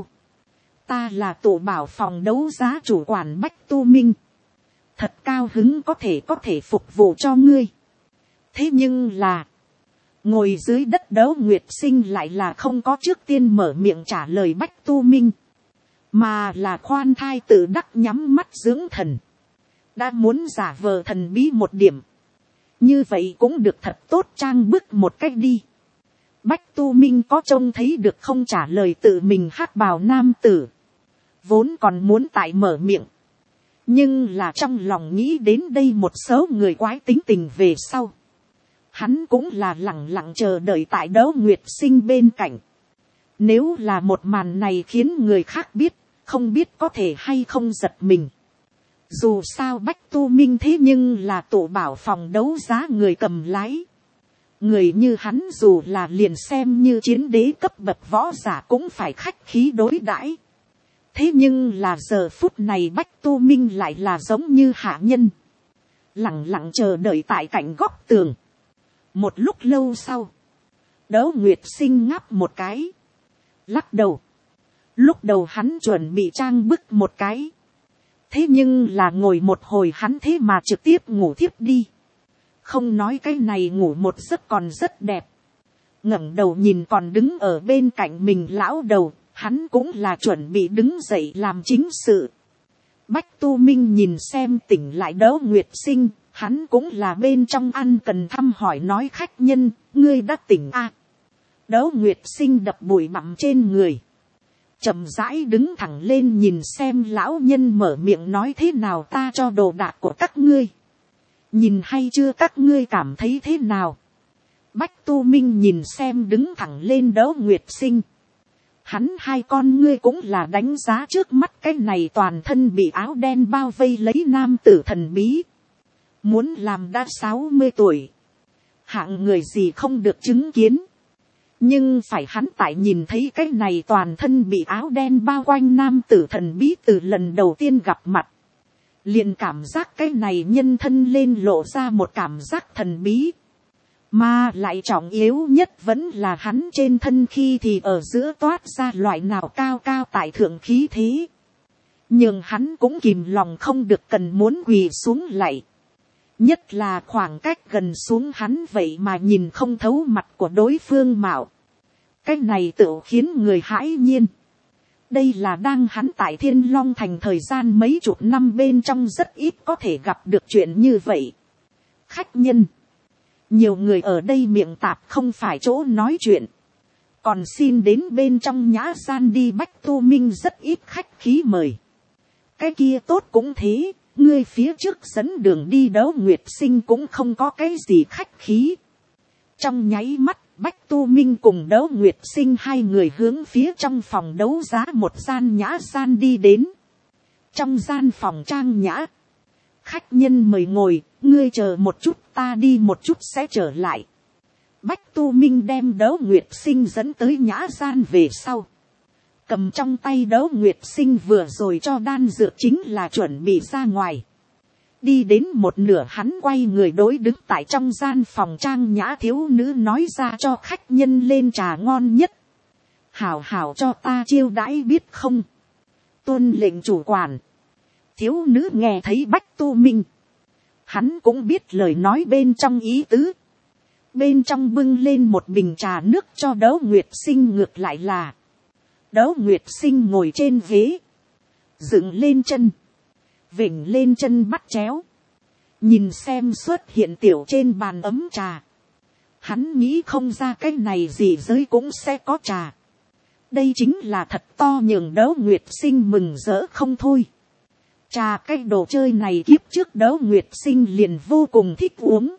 Ta là tổ bảo phòng đấu giá chủ quản Bách Tu Minh. Thật cao hứng có thể có thể phục vụ cho ngươi. Thế nhưng là, ngồi dưới đất Đấu Nguyệt Sinh lại là không có trước tiên mở miệng trả lời Bách Tu Minh. Mà là khoan thai tự đắc nhắm mắt dưỡng thần. Đã muốn giả vờ thần bí một điểm. Như vậy cũng được thật tốt trang bức một cách đi. Bách Tu Minh có trông thấy được không trả lời tự mình hắc bào nam tử. Vốn còn muốn tại mở miệng. Nhưng là trong lòng nghĩ đến đây một số người quái tính tình về sau. Hắn cũng là lặng lặng chờ đợi tại Đấu Nguyệt Sinh bên cạnh. Nếu là một màn này khiến người khác biết, không biết có thể hay không giật mình. Dù sao Bách Tu Minh thế nhưng là tổ bảo phòng đấu giá người cầm lái. Người như hắn dù là liền xem như chiến đế cấp bậc võ giả cũng phải khách khí đối đãi. Thế nhưng là giờ phút này Bách Tu Minh lại là giống như hạ nhân. Lặng lặng chờ đợi tại cạnh góc tường. Một lúc lâu sau, Đấu Nguyệt Sinh ngáp một cái. Lắc đầu. Lúc đầu hắn chuẩn bị trang bức một cái. Thế nhưng là ngồi một hồi hắn thế mà trực tiếp ngủ thiếp đi. Không nói cái này ngủ một giấc còn rất đẹp. Ngẩng đầu nhìn còn đứng ở bên cạnh mình lão đầu. Hắn cũng là chuẩn bị đứng dậy làm chính sự. Bách Tu Minh nhìn xem tỉnh lại Đấu Nguyệt Sinh. Hắn cũng là bên trong ăn cần thăm hỏi nói khách nhân. Ngươi đã tỉnh à? Đấu Nguyệt Sinh đập bụi bặm trên người. Chậm rãi đứng thẳng lên nhìn xem lão nhân mở miệng nói thế nào ta cho đồ đạc của các ngươi. Nhìn hay chưa các ngươi cảm thấy thế nào? Bách Tu Minh nhìn xem đứng thẳng lên Đấu Nguyệt Sinh. Hắn hai con ngươi cũng là đánh giá trước mắt cái này toàn thân bị áo đen bao vây lấy nam tử thần bí. Muốn làm đã sáu mươi tuổi. Hạng người gì không được chứng kiến. Nhưng phải hắn tại nhìn thấy cái này toàn thân bị áo đen bao quanh nam tử thần bí từ lần đầu tiên gặp mặt. Liền cảm giác cái này nhân thân lên lộ ra một cảm giác thần bí. Mà lại trọng yếu nhất vẫn là hắn trên thân khi thì ở giữa toát ra loại nào cao cao tại thượng khí thế. Nhưng hắn cũng kìm lòng không được cần muốn quỳ xuống lạy. Nhất là khoảng cách gần xuống hắn vậy mà nhìn không thấu mặt của đối phương mạo. Cái này tự khiến người hãi nhiên. Đây là đang hắn tại Thiên Long Thành thời gian mấy chục năm bên trong rất ít có thể gặp được chuyện như vậy. Khách nhân. Nhiều người ở đây miệng tạp không phải chỗ nói chuyện. Còn xin đến bên trong nhã gian đi. Bách Tu Minh rất ít khách khí mời. Cái kia tốt cũng thế. Ngươi phía trước dẫn đường đi. Đấu Nguyệt Sinh cũng không có cái gì khách khí. Trong nháy mắt, Bách Tu Minh cùng Đấu Nguyệt Sinh hai người hướng phía trong phòng đấu giá một gian nhã gian đi đến. Trong gian phòng trang nhã, khách nhân mời ngồi, ngươi chờ một chút, ta đi một chút sẽ trở lại. Bách Tu Minh đem Đấu Nguyệt Sinh dẫn tới nhã gian về sau. Cầm trong tay Đấu Nguyệt Sinh vừa rồi cho đan dược chính là chuẩn bị ra ngoài. Đi đến một nửa hắn quay người đối đứng tại trong gian phòng trang nhã thiếu nữ nói ra cho khách nhân lên trà ngon nhất. Hảo hảo cho ta chiêu đãi biết không. Tuân lệnh chủ quản. Thiếu nữ nghe thấy Bách Tu Minh. Hắn cũng biết lời nói bên trong ý tứ. Bên trong bưng lên một bình trà nước cho Đấu Nguyệt Sinh ngược lại là. Đấu Nguyệt Sinh ngồi trên ghế. Dựng lên chân. Vểnh lên chân bắt chéo. Nhìn xem xuất hiện tiểu trên bàn ấm trà. Hắn nghĩ không ra cái này gì giới cũng sẽ có trà. Đây chính là thật to nhường Đấu Nguyệt Sinh mừng rỡ không thôi. Trà cái đồ chơi này kiếp trước Đấu Nguyệt Sinh liền vô cùng thích uống.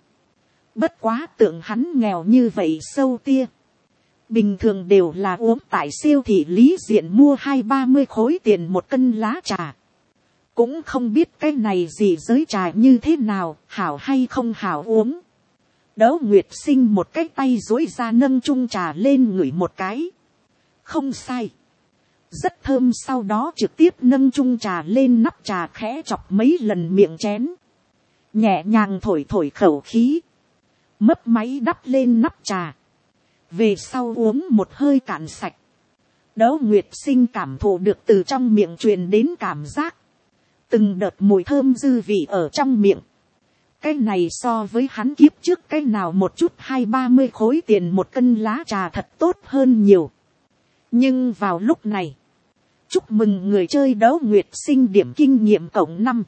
Bất quá tượng hắn nghèo như vậy sâu tia. Bình thường đều là uống tại siêu thị lý diện mua hai ba mươi khối tiền một cân lá trà. Cũng không biết cái này gì giới trà như thế nào, hảo hay không hảo uống. Đấu Nguyệt Sinh một cái tay duỗi ra nâng chung trà lên ngửi một cái. Không sai. Rất thơm, sau đó trực tiếp nâng chung trà lên nắp trà khẽ chọc mấy lần miệng chén. Nhẹ nhàng thổi thổi khẩu khí. Mấp máy đắp lên nắp trà. Về sau uống một hơi cạn sạch. Đấu Nguyệt Sinh cảm thụ được từ trong miệng truyền đến cảm giác. Từng đợt mùi thơm dư vị ở trong miệng. Cái này so với hắn kiếp trước cái nào một chút hai ba mươi khối tiền một cân lá trà thật tốt hơn nhiều. Nhưng vào lúc này, chúc mừng người chơi Đấu Nguyệt Sinh điểm kinh nghiệm cộng năm.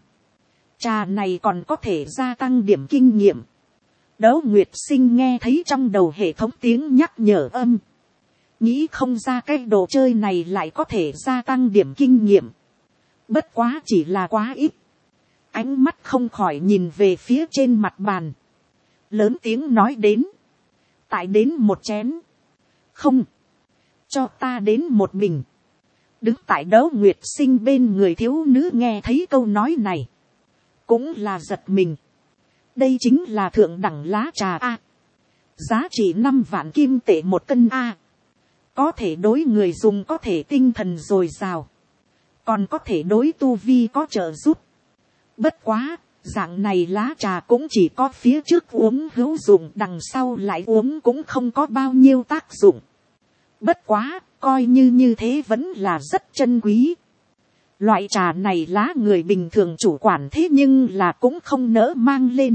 Trà này còn có thể gia tăng điểm kinh nghiệm. Đấu Nguyệt Sinh nghe thấy trong đầu hệ thống tiếng nhắc nhở âm. Nghĩ không ra cái đồ chơi này lại có thể gia tăng điểm kinh nghiệm. Bất quá chỉ là quá ít. Ánh mắt không khỏi nhìn về phía trên mặt bàn. Lớn tiếng nói đến. Tại đến một chén. Không. Cho ta đến một bình. Đứng tại Đấu Nguyệt Sinh bên người thiếu nữ nghe thấy câu nói này. Cũng là giật mình. Đây chính là thượng đẳng lá trà A. Giá trị năm vạn kim tệ một cân A. Có thể đối người dùng có thể tinh thần dồi dào. Còn có thể đối tu vi có trợ giúp. Bất quá, dạng này lá trà cũng chỉ có phía trước uống hữu dụng, đằng sau lại uống cũng không có bao nhiêu tác dụng. Bất quá, coi như như thế vẫn là rất chân quý. Loại trà này lá người bình thường chủ quản thế nhưng là cũng không nỡ mang lên.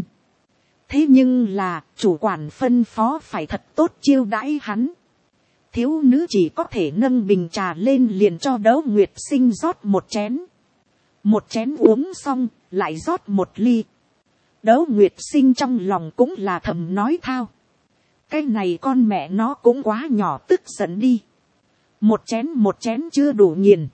Thế nhưng là, chủ quản phân phó phải thật tốt chiêu đãi hắn. Thiếu nữ chỉ có thể nâng bình trà lên liền cho Đấu Nguyệt Sinh rót một chén. Một chén uống xong, lại rót một ly. Đấu Nguyệt Sinh trong lòng cũng là thầm nói thao. Cái này con mẹ nó cũng quá nhỏ, tức giận đi. Một chén một chén chưa đủ nghiền.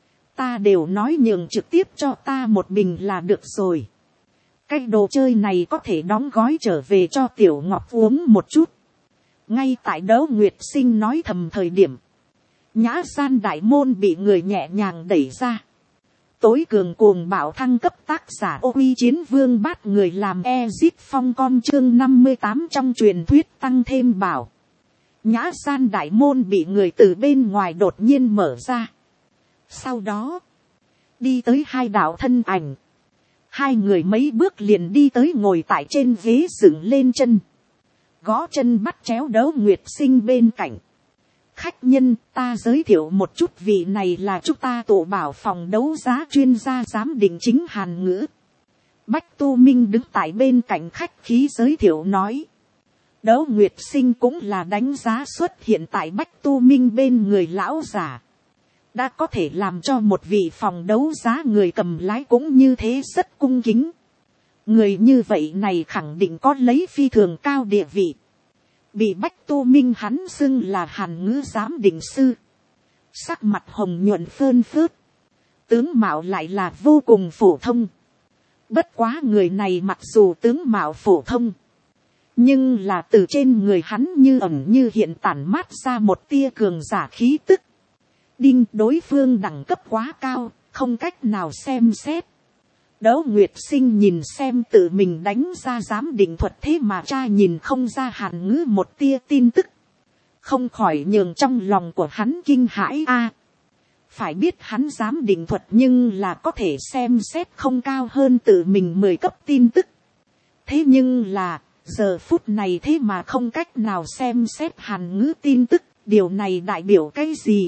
Ta đều nói nhường trực tiếp cho ta một bình là được rồi. Cái đồ chơi này có thể đóng gói trở về cho Tiểu Ngọc uống một chút. Ngay tại Đấu Nguyệt Sinh nói thầm thời điểm. Nhã gian đại môn bị người nhẹ nhàng đẩy ra. Tối cường cuồng bạo thăng cấp tác giả Ô Uy Chiến Vương bắt người làm Ezit Phong con chương năm mươi tám trong truyền thuyết tăng thêm bảo. Nhã gian đại môn bị người từ bên ngoài đột nhiên mở ra. Sau đó, đi tới hai đạo thân ảnh. Hai người mấy bước liền đi tới ngồi tại trên ghế dựng lên chân. Gõ chân bắt chéo Đấu Nguyệt Sinh bên cạnh. Khách nhân, ta giới thiệu một chút, vị này là chúng ta tổ bảo phòng đấu giá chuyên gia giám định chính Hàn ngữ. Bách Tu Minh đứng tại bên cạnh khách khí giới thiệu nói. Đấu Nguyệt Sinh cũng là đánh giá xuất hiện tại Bách Tu Minh bên người lão giả. Đã có thể làm cho một vị phòng đấu giá người cầm lái cũng như thế rất cung kính. Người như vậy này khẳng định có lấy phi thường cao địa vị. Bị Bách Tu Minh hắn xưng là Hàn Ngữ giám định sư. Sắc mặt hồng nhuận phơn phớt. Tướng mạo lại là vô cùng phổ thông. Bất quá người này mặc dù tướng mạo phổ thông. Nhưng là từ trên người hắn như ẩn như hiện tản mát ra một tia cường giả khí tức. Đinh, đối phương đẳng cấp quá cao, không cách nào xem xét. Đấu Nguyệt Sinh nhìn xem tự mình đánh ra giám định thuật thế mà cha nhìn không ra Hàn Ngữ một tia tin tức. Không khỏi nhường trong lòng của hắn kinh hãi a. Phải biết hắn giám định thuật nhưng là có thể xem xét không cao hơn tự mình mười cấp tin tức. Thế nhưng là, giờ phút này thế mà không cách nào xem xét Hàn Ngữ tin tức, điều này đại biểu cái gì?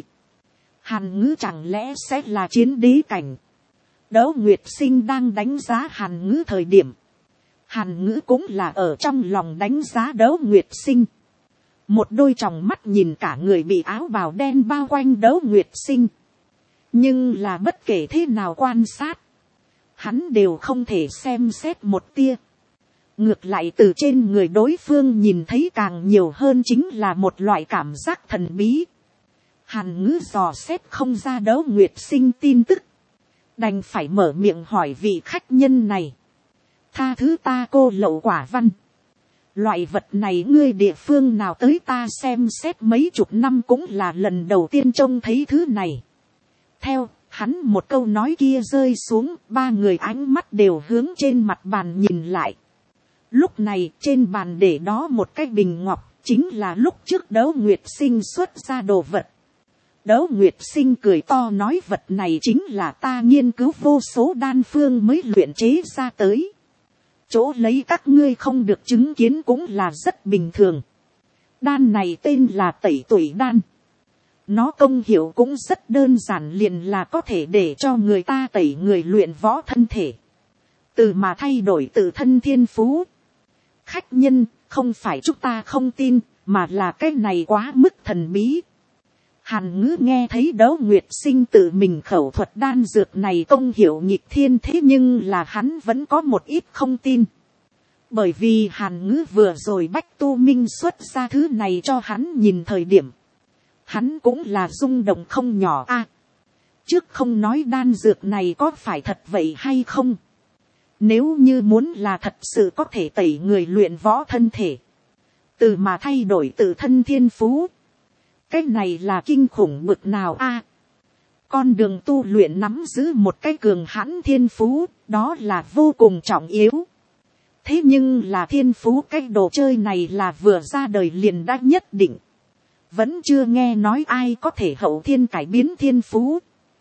Hàn Ngữ chẳng lẽ sẽ là chiến đế cảnh? Đấu Nguyệt Sinh đang đánh giá Hàn Ngữ thời điểm. Hàn Ngữ cũng là ở trong lòng đánh giá Đấu Nguyệt Sinh. Một đôi tròng mắt nhìn cả người bị áo bào đen bao quanh Đấu Nguyệt Sinh. Nhưng là bất kể thế nào quan sát. Hắn đều không thể xem xét một tia. Ngược lại từ trên người đối phương nhìn thấy càng nhiều hơn chính là một loại cảm giác thần bí. Hàn Ngữ dò xét không ra Đấu Nguyệt Sinh tin tức. Đành phải mở miệng hỏi vị khách nhân này. Tha thứ ta cô lậu quả văn. Loại vật này ngươi địa phương nào tới ta xem xét mấy chục năm cũng là lần đầu tiên trông thấy thứ này. Theo, hắn một câu nói kia rơi xuống, ba người ánh mắt đều hướng trên mặt bàn nhìn lại. Lúc này trên bàn để đó một cái bình ngọc, chính là lúc trước Đấu Nguyệt Sinh xuất ra đồ vật. Đấu Nguyệt Sinh cười to nói vật này chính là ta nghiên cứu vô số đan phương mới luyện chế ra tới. Chỗ lấy các ngươi không được chứng kiến cũng là rất bình thường. Đan này tên là tẩy tuổi đan. Nó công hiệu cũng rất đơn giản, liền là có thể để cho người ta tẩy người luyện võ thân thể. Từ mà thay đổi tự thân thiên phú. Khách nhân, không phải chúng ta không tin, mà là cái này quá mức thần bí. Hàn Ngữ nghe thấy Đấu Nguyệt Sinh tự mình khẩu thuật đan dược này công hiệu nghịch thiên, thế nhưng là hắn vẫn có một ít không tin. Bởi vì Hàn Ngữ vừa rồi Bách Tu Minh xuất ra thứ này cho hắn nhìn thời điểm. Hắn cũng là rung động không nhỏ a. À, trước không nói đan dược này có phải thật vậy hay không. Nếu như muốn là thật sự có thể tẩy người luyện võ thân thể. Từ mà thay đổi tự thân thiên phú. Cái này là kinh khủng bực nào a. À, con đường tu luyện nắm giữ một cái cường hãn thiên phú, đó là vô cùng trọng yếu. Thế nhưng là thiên phú cái đồ chơi này là vừa ra đời liền đã nhất định. Vẫn chưa nghe nói ai có thể hậu thiên cải biến thiên phú.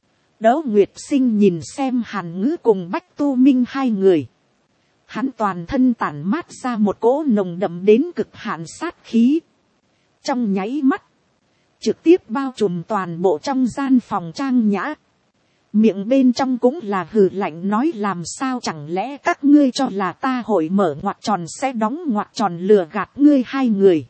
Đấu Nguyệt Sinh nhìn xem Hàn Ngữ cùng Bách Tu Minh hai người. Hắn toàn thân tản mát ra một cỗ nồng đậm đến cực hạn sát khí. Trong nháy mắt. Trực tiếp bao trùm toàn bộ trong gian phòng trang nhã. Miệng bên trong cũng là hừ lạnh nói làm sao chẳng lẽ các ngươi cho là ta hội mở ngoặc tròn sẽ đóng ngoặc tròn lừa gạt ngươi hai người.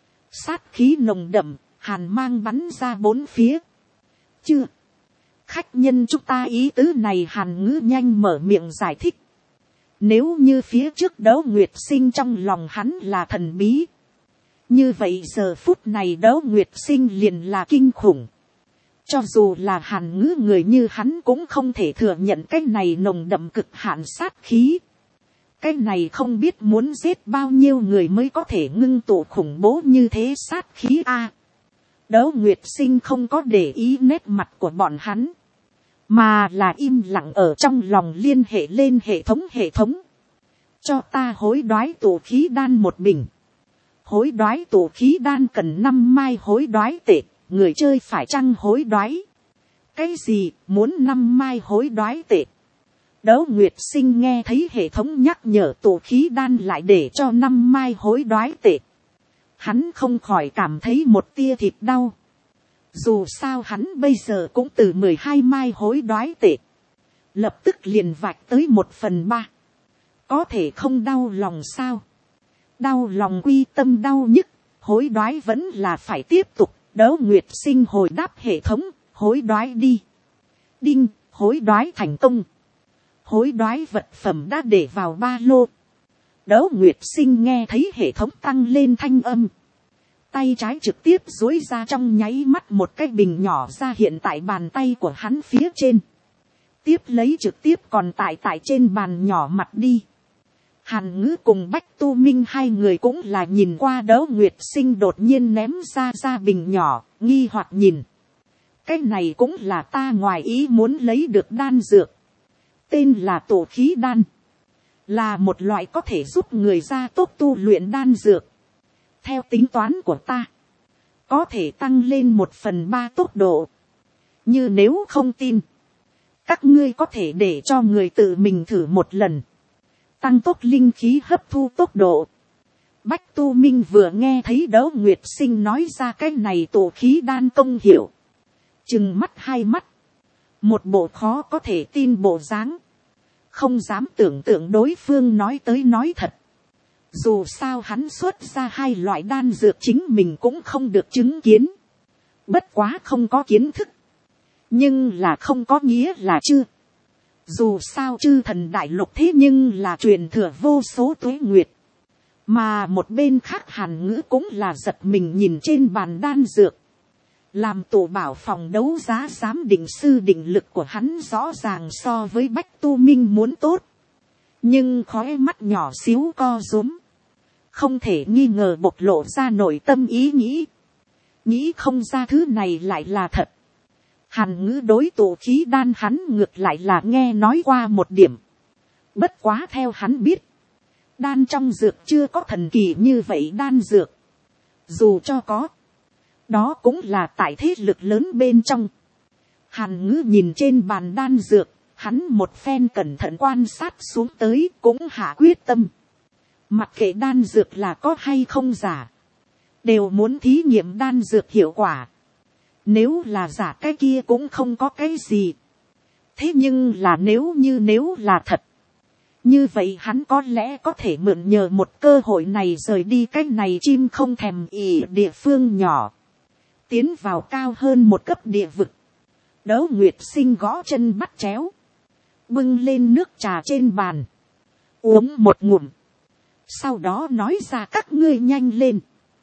Sát khí nồng đậm, hàn mang bắn ra bốn phía. Chưa. Khách nhân chúng ta ý tứ này Hàn Ngữ nhanh mở miệng giải thích. Nếu như phía trước Đấu Nguyệt Sinh trong lòng hắn là thần bí. Như vậy giờ phút này Đấu Nguyệt Sinh liền là kinh khủng. Cho dù là Hàn Ngữ người như hắn cũng không thể thừa nhận cái này nồng đậm cực hạn sát khí. Cái này không biết muốn giết bao nhiêu người mới có thể ngưng tụ khủng bố như thế sát khí a. À, Đấu Nguyệt Sinh không có để ý nét mặt của bọn hắn. Mà là im lặng ở trong lòng liên hệ lên hệ thống hệ thống. Cho ta hối đoái tụ khí đan một bình. Hối đoái tụ khí đan cần năm mai hối đoái tệ. Người chơi phải chăng hối đoái? Cái gì muốn năm mai hối đoái tệ? Đấu Nguyệt Sinh nghe thấy hệ thống nhắc nhở tụ khí đan lại để cho năm mai hối đoái tệ. Hắn không khỏi cảm thấy một tia thịt đau. Dù sao hắn bây giờ cũng từ mười hai mai hối đoái tệ. Lập tức liền vạch tới một phần ba. có thể không đau lòng sao, đau lòng quy tâm đau nhức, hối đoái vẫn là phải tiếp tục. Đỗ Nguyệt Sinh hồi đáp hệ thống, hối đoái đi. Đinh, hối đoái thành công. Hối đoái vật phẩm đã để vào ba lô. Đỗ Nguyệt Sinh nghe thấy hệ thống tăng lên thanh âm. Tay trái trực tiếp duỗi ra, trong nháy mắt một cái bình nhỏ ra hiện tại bàn tay của hắn phía trên. Tiếp lấy trực tiếp còn tại tại trên bàn nhỏ mặt đi. Hàn Ngữ cùng Bách Tu Minh hai người cũng là nhìn qua Đỗ Nguyệt Sinh đột nhiên ném ra ra bình nhỏ, nghi hoặc nhìn. Cái này cũng là ta ngoài ý muốn lấy được đan dược. Tên là tổ khí đan. Là một loại có thể giúp người ra tốt tu luyện đan dược. Theo tính toán của ta, có thể tăng lên một phần ba tốc độ. Như nếu không tin, các ngươi có thể để cho người tự mình thử một lần. Tăng tốc linh khí hấp thu tốc độ. Bách Tu Minh vừa nghe thấy Đỗ Nguyệt Sinh nói ra cái này tổ khí đan công hiệu. Chừng mắt hai mắt. Một bộ khó có thể tin bộ dáng. Không dám tưởng tượng đối phương nói tới nói thật. Dù sao hắn xuất ra hai loại đan dược chính mình cũng không được chứng kiến. Bất quá không có kiến thức. Nhưng là không có nghĩa là chưa. Dù sao chư thần đại lục thế nhưng là truyền thừa vô số tuế nguyệt. Mà một bên khác Hàn Ngữ cũng là giật mình nhìn trên bàn đan dược. Làm tổ bảo phòng đấu giá giám định sư định lực của hắn rõ ràng so với Bách Tu Minh muốn tốt. Nhưng khóe mắt nhỏ xíu co rúm. Không thể nghi ngờ bộc lộ ra nội tâm ý nghĩ. Nghĩ không ra thứ này lại là thật. Hàn Ngữ đối tổ khí đan hắn ngược lại là nghe nói qua một điểm. Bất quá theo hắn biết. Đan trong dược chưa có thần kỳ như vậy đan dược. Dù cho có. Đó cũng là tại thế lực lớn bên trong. Hàn Ngữ nhìn trên bàn đan dược. Hắn một phen cẩn thận quan sát xuống tới cũng hạ quyết tâm. Mặc kệ đan dược là có hay không giả. Đều muốn thí nghiệm đan dược hiệu quả. Nếu là giả cái kia cũng không có cái gì. Thế nhưng là nếu như nếu là thật. Như vậy hắn có lẽ có thể mượn nhờ một cơ hội này rời đi cái này chim không thèm ỉ địa phương nhỏ. Tiến vào cao hơn một cấp địa vực. Đỗ Nguyệt Sinh gõ chân bắt chéo. Bưng lên nước trà trên bàn. Uống một ngụm. Sau đó nói ra các ngươi nhanh lên.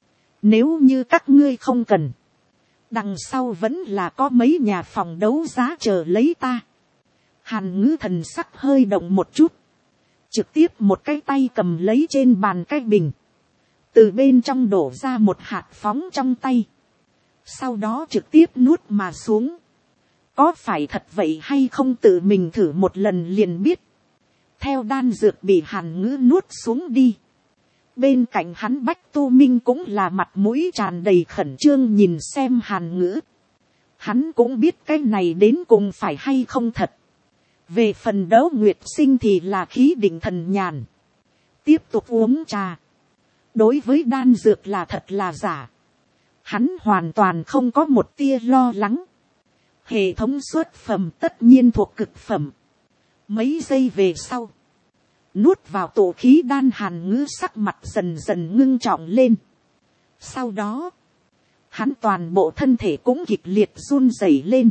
Nếu như các ngươi không cần. Đằng sau vẫn là có mấy nhà phòng đấu giá chờ lấy ta. Hàn Ngữ thần sắc hơi động một chút. Trực tiếp một cái tay cầm lấy trên bàn cái bình. Từ bên trong đổ ra một hạt phóng trong tay. Sau đó trực tiếp nuốt mà xuống. Có phải thật vậy hay không tự mình thử một lần liền biết. Theo đan dược bị Hàn Ngữ nuốt xuống đi. Bên cạnh hắn Bách Tu Minh cũng là mặt mũi tràn đầy khẩn trương nhìn xem Hàn Ngữ. Hắn cũng biết cái này đến cùng phải hay không thật. Về phần Đỗ Nguyệt Sinh thì là khí định thần nhàn. Tiếp tục uống trà. Đối với đan dược là thật là giả. Hắn hoàn toàn không có một tia lo lắng. Hệ thống xuất phẩm tất nhiên thuộc cực phẩm. Mấy giây về sau. Nuốt vào tổ khí đan Hàn Ngữ sắc mặt dần dần ngưng trọng lên. Sau đó. Hắn toàn bộ thân thể cũng kịch liệt run rẩy lên.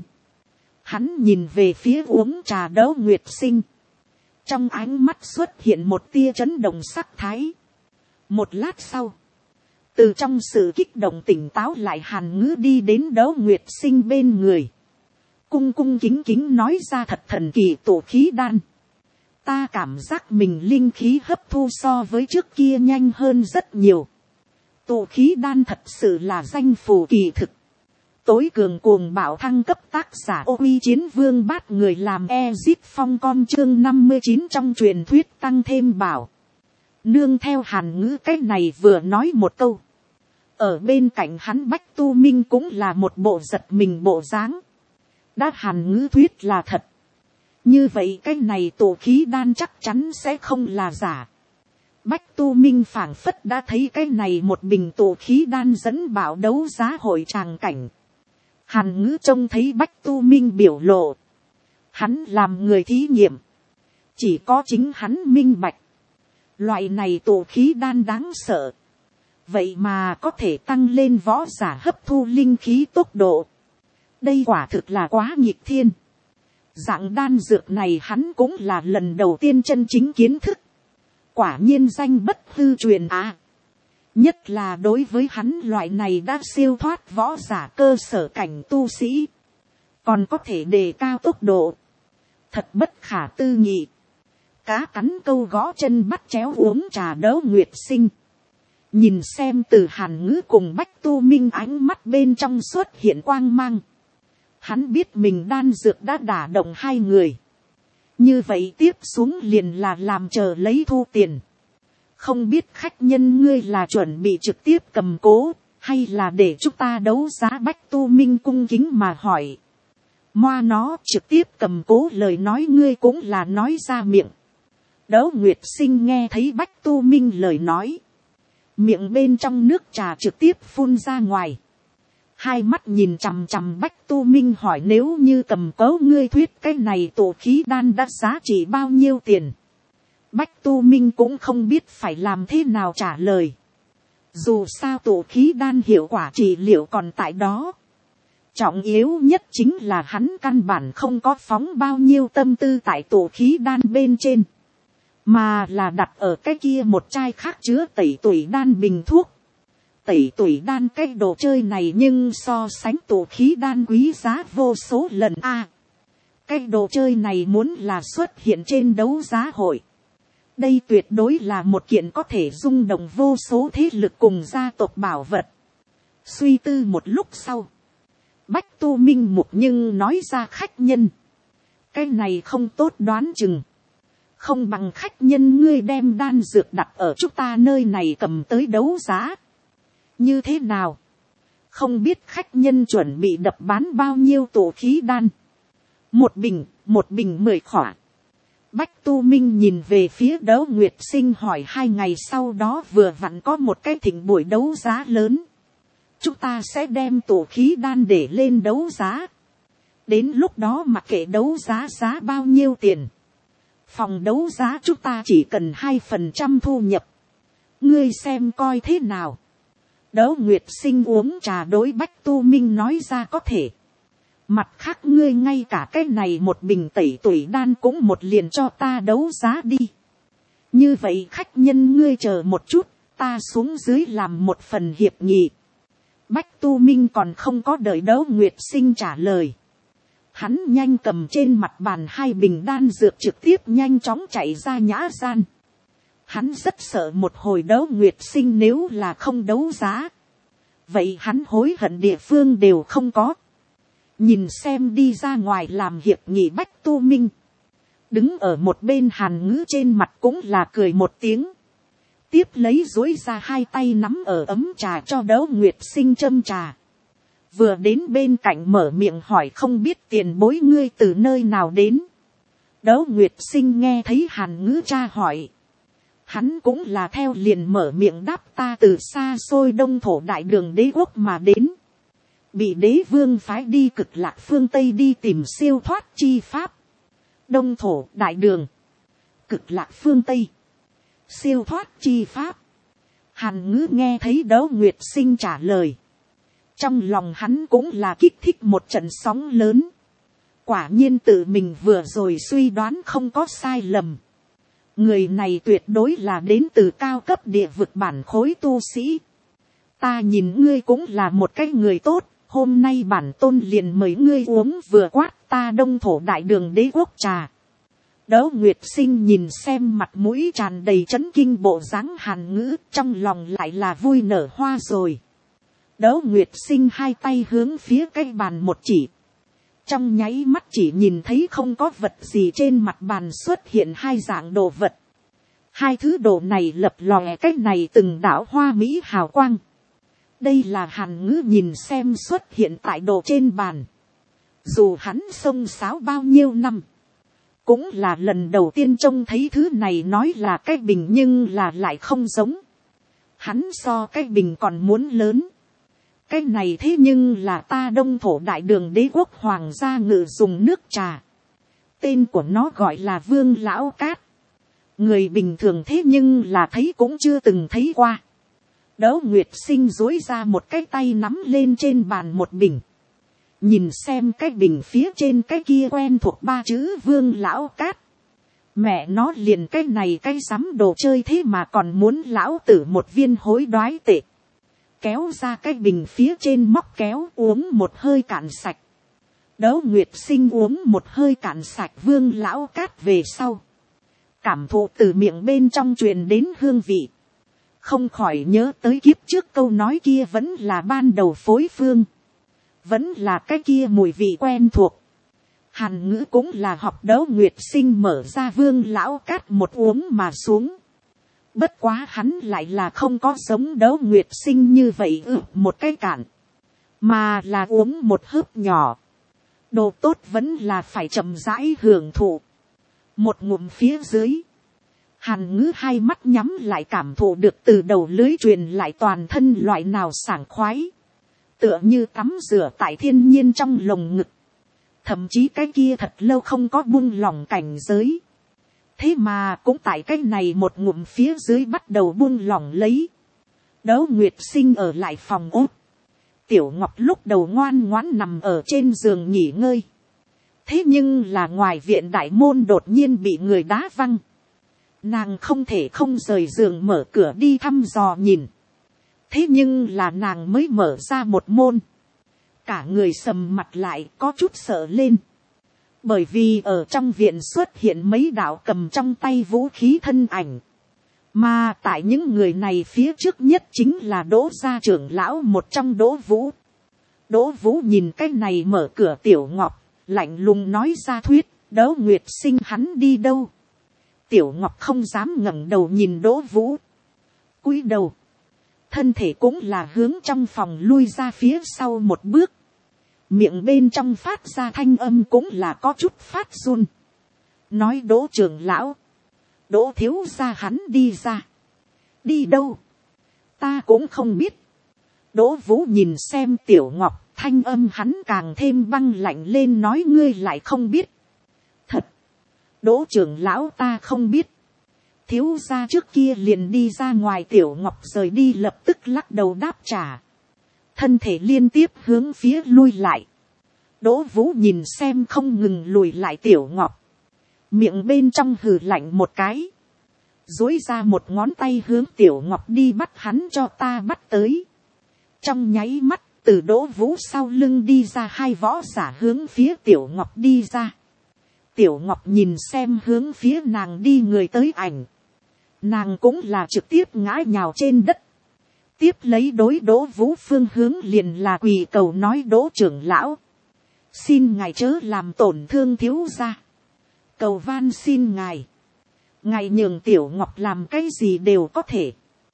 Hắn nhìn về phía uống trà Đỗ Nguyệt Sinh. Trong ánh mắt xuất hiện một tia chấn động sắc thái. Một lát sau. Từ trong sự kích động tỉnh táo lại Hàn Ngữ đi đến Đỗ Nguyệt Sinh bên người. Cung cung kính kính nói ra thật thần kỳ tổ khí đan. Ta cảm giác mình linh khí hấp thu so với trước kia nhanh hơn rất nhiều. Tổ khí đan thật sự là danh phù kỳ thực. Tối cường cuồng bạo thăng cấp tác giả Ô Uy Chiến Vương bát người làm Ezip Phong con chương năm mươi chín trong truyền thuyết tăng thêm bảo. Nương theo Hàn Ngữ cách này vừa nói một câu. Ở bên cạnh hắn Bách Tu Minh cũng là một bộ giật mình bộ dáng. Đã Hàn Ngữ thuyết là thật. Như vậy cái này tổ khí đan chắc chắn sẽ không là giả. Bách Tu Minh phảng phất đã thấy cái này một bình tổ khí đan dẫn bảo đấu giá hội tràng cảnh. Hàn Ngữ trông thấy Bách Tu Minh biểu lộ. Hắn làm người thí nghiệm. Chỉ có chính hắn minh bạch. Loại này tụ khí đan đáng sợ. Vậy mà có thể tăng lên võ giả hấp thu linh khí tốc độ. Đây quả thực là quá nghịch thiên. Dạng đan dược này hắn cũng là lần đầu tiên chân chính kiến thức. Quả nhiên danh bất hư truyền à. Nhất là đối với hắn loại này đã siêu thoát võ giả cơ sở cảnh tu sĩ. Còn có thể đề cao tốc độ. Thật bất khả tư nghị. Cá cắn câu gõ chân bắt chéo uống trà Đỗ Nguyệt Sinh. Nhìn xem từ Hàn Ngữ cùng Bách Tu Minh ánh mắt bên trong xuất hiện quang mang. Hắn biết mình đan dược đã đả động hai người. Như vậy tiếp xuống liền là làm chờ lấy thu tiền. Không biết khách nhân ngươi là chuẩn bị trực tiếp cầm cố, hay là để chúng ta đấu giá? Bách Tu Minh cung kính mà hỏi. Moa nó trực tiếp cầm cố lời nói ngươi cũng là nói ra miệng. Đỗ Nguyệt Sinh nghe thấy Bách Tu Minh lời nói. Miệng bên trong nước trà trực tiếp phun ra ngoài. Hai mắt nhìn chằm chằm Bách Tu Minh hỏi nếu như cầm cố ngươi thuyết cái này tổ khí đan đã giá trị bao nhiêu tiền. Bách Tu Minh cũng không biết phải làm thế nào trả lời. Dù sao tổ khí đan hiệu quả trị liệu còn tại đó. Trọng yếu nhất chính là hắn căn bản không có phóng bao nhiêu tâm tư tại tổ khí đan bên trên. Mà là đặt ở cái kia một chai khác chứa tẩy tuổi đan bình thuốc. Tẩy tuổi đan cái đồ chơi này nhưng so sánh tổ khí đan quý giá vô số lần a. À, cái đồ chơi này muốn là xuất hiện trên đấu giá hội. Đây tuyệt đối là một kiện có thể rung động vô số thế lực cùng gia tộc bảo vật. Suy tư một lúc sau. Bách Tu Minh Mục nhưng nói ra khách nhân. Cái này không tốt đoán chừng. Không bằng khách nhân ngươi đem đan dược đặt ở chúng ta nơi này cầm tới đấu giá. Như thế nào? Không biết khách nhân chuẩn bị đập bán bao nhiêu tổ khí đan. Một bình, một bình mười khỏa. Bách Tu Minh nhìn về phía Đỗ Nguyệt Sinh hỏi hai ngày sau đó vừa vặn có một cái thịnh buổi đấu giá lớn. Chúng ta sẽ đem tổ khí đan để lên đấu giá. Đến lúc đó mặc kệ đấu giá giá bao nhiêu tiền. Phòng đấu giá chúng ta chỉ cần hai phần trăm thu nhập. Ngươi xem coi thế nào. Đỗ Nguyệt Sinh uống trà đối Bách Tu Minh nói ra có thể. Mặt khác ngươi ngay cả cái này một bình tẩy tuổi đan cũng một liền cho ta đấu giá đi. Như vậy khách nhân ngươi chờ một chút, ta xuống dưới làm một phần hiệp nghị. Bách Tu Minh còn không có đợi Đỗ Nguyệt Sinh trả lời. Hắn nhanh cầm trên mặt bàn hai bình đan dược trực tiếp nhanh chóng chạy ra nhã gian. Hắn rất sợ một hồi Đỗ Nguyệt Sinh nếu là không đấu giá. Vậy hắn hối hận địa phương đều không có. Nhìn xem đi ra ngoài làm hiệp nghị Bách Tu Minh. Đứng ở một bên Hàn Ngữ trên mặt cũng là cười một tiếng. Tiếp lấy duỗi ra hai tay nắm ở ấm trà cho Đỗ Nguyệt Sinh châm trà. Vừa đến bên cạnh mở miệng hỏi không biết tiền bối ngươi từ nơi nào đến. Đỗ Nguyệt Sinh nghe thấy Hàn Ngữ tra hỏi. Hắn cũng là theo liền mở miệng đáp ta từ xa xôi Đông Thổ Đại Đường đế quốc mà đến. Bị đế vương phái đi cực lạc phương Tây đi tìm siêu thoát chi pháp. Đông Thổ Đại Đường. Cực lạc phương Tây. Siêu thoát chi pháp. Hàn Ngữ nghe thấy Đỗ Nguyệt Sinh trả lời. Trong lòng hắn cũng là kích thích một trận sóng lớn. Quả nhiên tự mình vừa rồi suy đoán không có sai lầm. Người này tuyệt đối là đến từ cao cấp địa vực bản khối tu sĩ. Ta nhìn ngươi cũng là một cái người tốt. Hôm nay bản tôn liền mời ngươi uống vừa quát ta Đông Thổ Đại Đường đế quốc trà. Đỗ Nguyệt Sinh nhìn xem mặt mũi tràn đầy chấn kinh bộ dáng Hàn Ngữ, trong lòng lại là vui nở hoa rồi. Đỗ Nguyệt Sinh hai tay hướng phía cái bàn một chỉ. Trong nháy mắt chỉ nhìn thấy không có vật gì trên mặt bàn xuất hiện hai dạng đồ vật. Hai thứ đồ này lập lòe cái này từng đảo hoa mỹ hào quang. Đây là Hàn Ngữ nhìn xem xuất hiện tại đồ trên bàn. Dù hắn xông xáo bao nhiêu năm. Cũng là lần đầu tiên trông thấy thứ này nói là cái bình nhưng là lại không giống. Hắn so cái bình còn muốn lớn. Cái này thế nhưng là ta Đông Thổ Đại Đường đế quốc hoàng gia ngự dùng nước trà. Tên của nó gọi là Vương Lão Cát. người bình thường thế nhưng là thấy cũng chưa từng thấy qua. Đỗ Nguyệt Sinh duỗi ra một cái tay nắm lên trên bàn một bình, nhìn xem cái bình phía trên cái kia quen thuộc ba chữ Vương Lão Cát. Mẹ nó liền cái này cái sắm đồ chơi thế mà còn muốn lão tử một viên hối đoái tệ. Kéo ra cái bình phía trên móc kéo uống một hơi cạn sạch. Đỗ Nguyệt Sinh uống một hơi cạn sạch Vương Lão Cát về sau, cảm thụ từ miệng bên trong truyền đến hương vị, không khỏi nhớ tới kiếp trước câu nói kia vẫn là ban đầu phối phương, vẫn là cái kia mùi vị quen thuộc. Hàn ngữ cũng là học Đỗ Nguyệt Sinh mở ra Vương Lão Cát một uống mà xuống. Bất quá hắn lại là không có giống Đỗ Nguyệt Sinh như vậy ừ, một cái cạn, mà là uống một hớp nhỏ. Đồ tốt vẫn là phải chậm rãi hưởng thụ. Một ngụm phía dưới, Hàn ngữ hai mắt nhắm lại cảm thụ được từ đầu lưới truyền lại toàn thân loại nào sảng khoái, tựa như tắm rửa tại thiên nhiên trong lồng ngực. Thậm chí cái kia thật lâu không có buông lỏng cảnh giới, thế mà cũng tại cái này một ngụm phía dưới bắt đầu buông lỏng lấy. Đỗ Nguyệt Sinh ở lại phòng ốt, Tiểu Ngọc lúc đầu ngoan ngoãn nằm ở trên giường nghỉ ngơi. Thế nhưng là ngoài viện đại môn đột nhiên bị người đá văng. Nàng không thể không rời giường mở cửa đi thăm dò nhìn. Thế nhưng là nàng mới mở ra một môn, cả người sầm mặt lại có chút sợ lên. Bởi vì ở trong viện xuất hiện mấy đạo cầm trong tay vũ khí thân ảnh. Mà tại những người này phía trước nhất chính là Đỗ gia trưởng lão một trong Đỗ Vũ. Đỗ Vũ nhìn cái này mở cửa Tiểu Ngọc, lạnh lùng nói ra thuyết, Đỗ Nguyệt Sinh hắn đi đâu? Tiểu Ngọc không dám ngẩng đầu nhìn Đỗ Vũ, cúi đầu, thân thể cũng là hướng trong phòng lui ra phía sau một bước, miệng bên trong phát ra thanh âm cũng là có chút phát run. Nói Đỗ trưởng lão, Đỗ thiếu gia hắn đi ra. Đi đâu? Ta cũng không biết. Đỗ Vũ nhìn xem Tiểu Ngọc, thanh âm hắn càng thêm băng lạnh lên, nói ngươi lại không biết. Thật. Đỗ trưởng lão ta không biết. Thiếu gia trước kia liền đi ra ngoài. Tiểu Ngọc rời đi lập tức lắc đầu đáp trả, thân thể liên tiếp hướng phía lui lại. Đỗ Vũ nhìn xem không ngừng lùi lại Tiểu Ngọc, miệng bên trong hừ lạnh một cái, duỗi ra một ngón tay hướng Tiểu Ngọc đi bắt hắn cho ta bắt tới. Trong nháy mắt, từ Đỗ Vũ sau lưng đi ra hai võ giả hướng phía Tiểu Ngọc đi ra. Tiểu Ngọc nhìn xem hướng phía nàng đi người tới ảnh, nàng cũng là trực tiếp ngã nhào trên đất, tiếp lấy đối Đỗ Vũ phương hướng liền là quỳ cầu, nói Đỗ trưởng lão, xin ngài chớ làm tổn thương thiếu gia, cầu van xin ngài, ngài nhường Tiểu Ngọc làm cái gì đều có thể,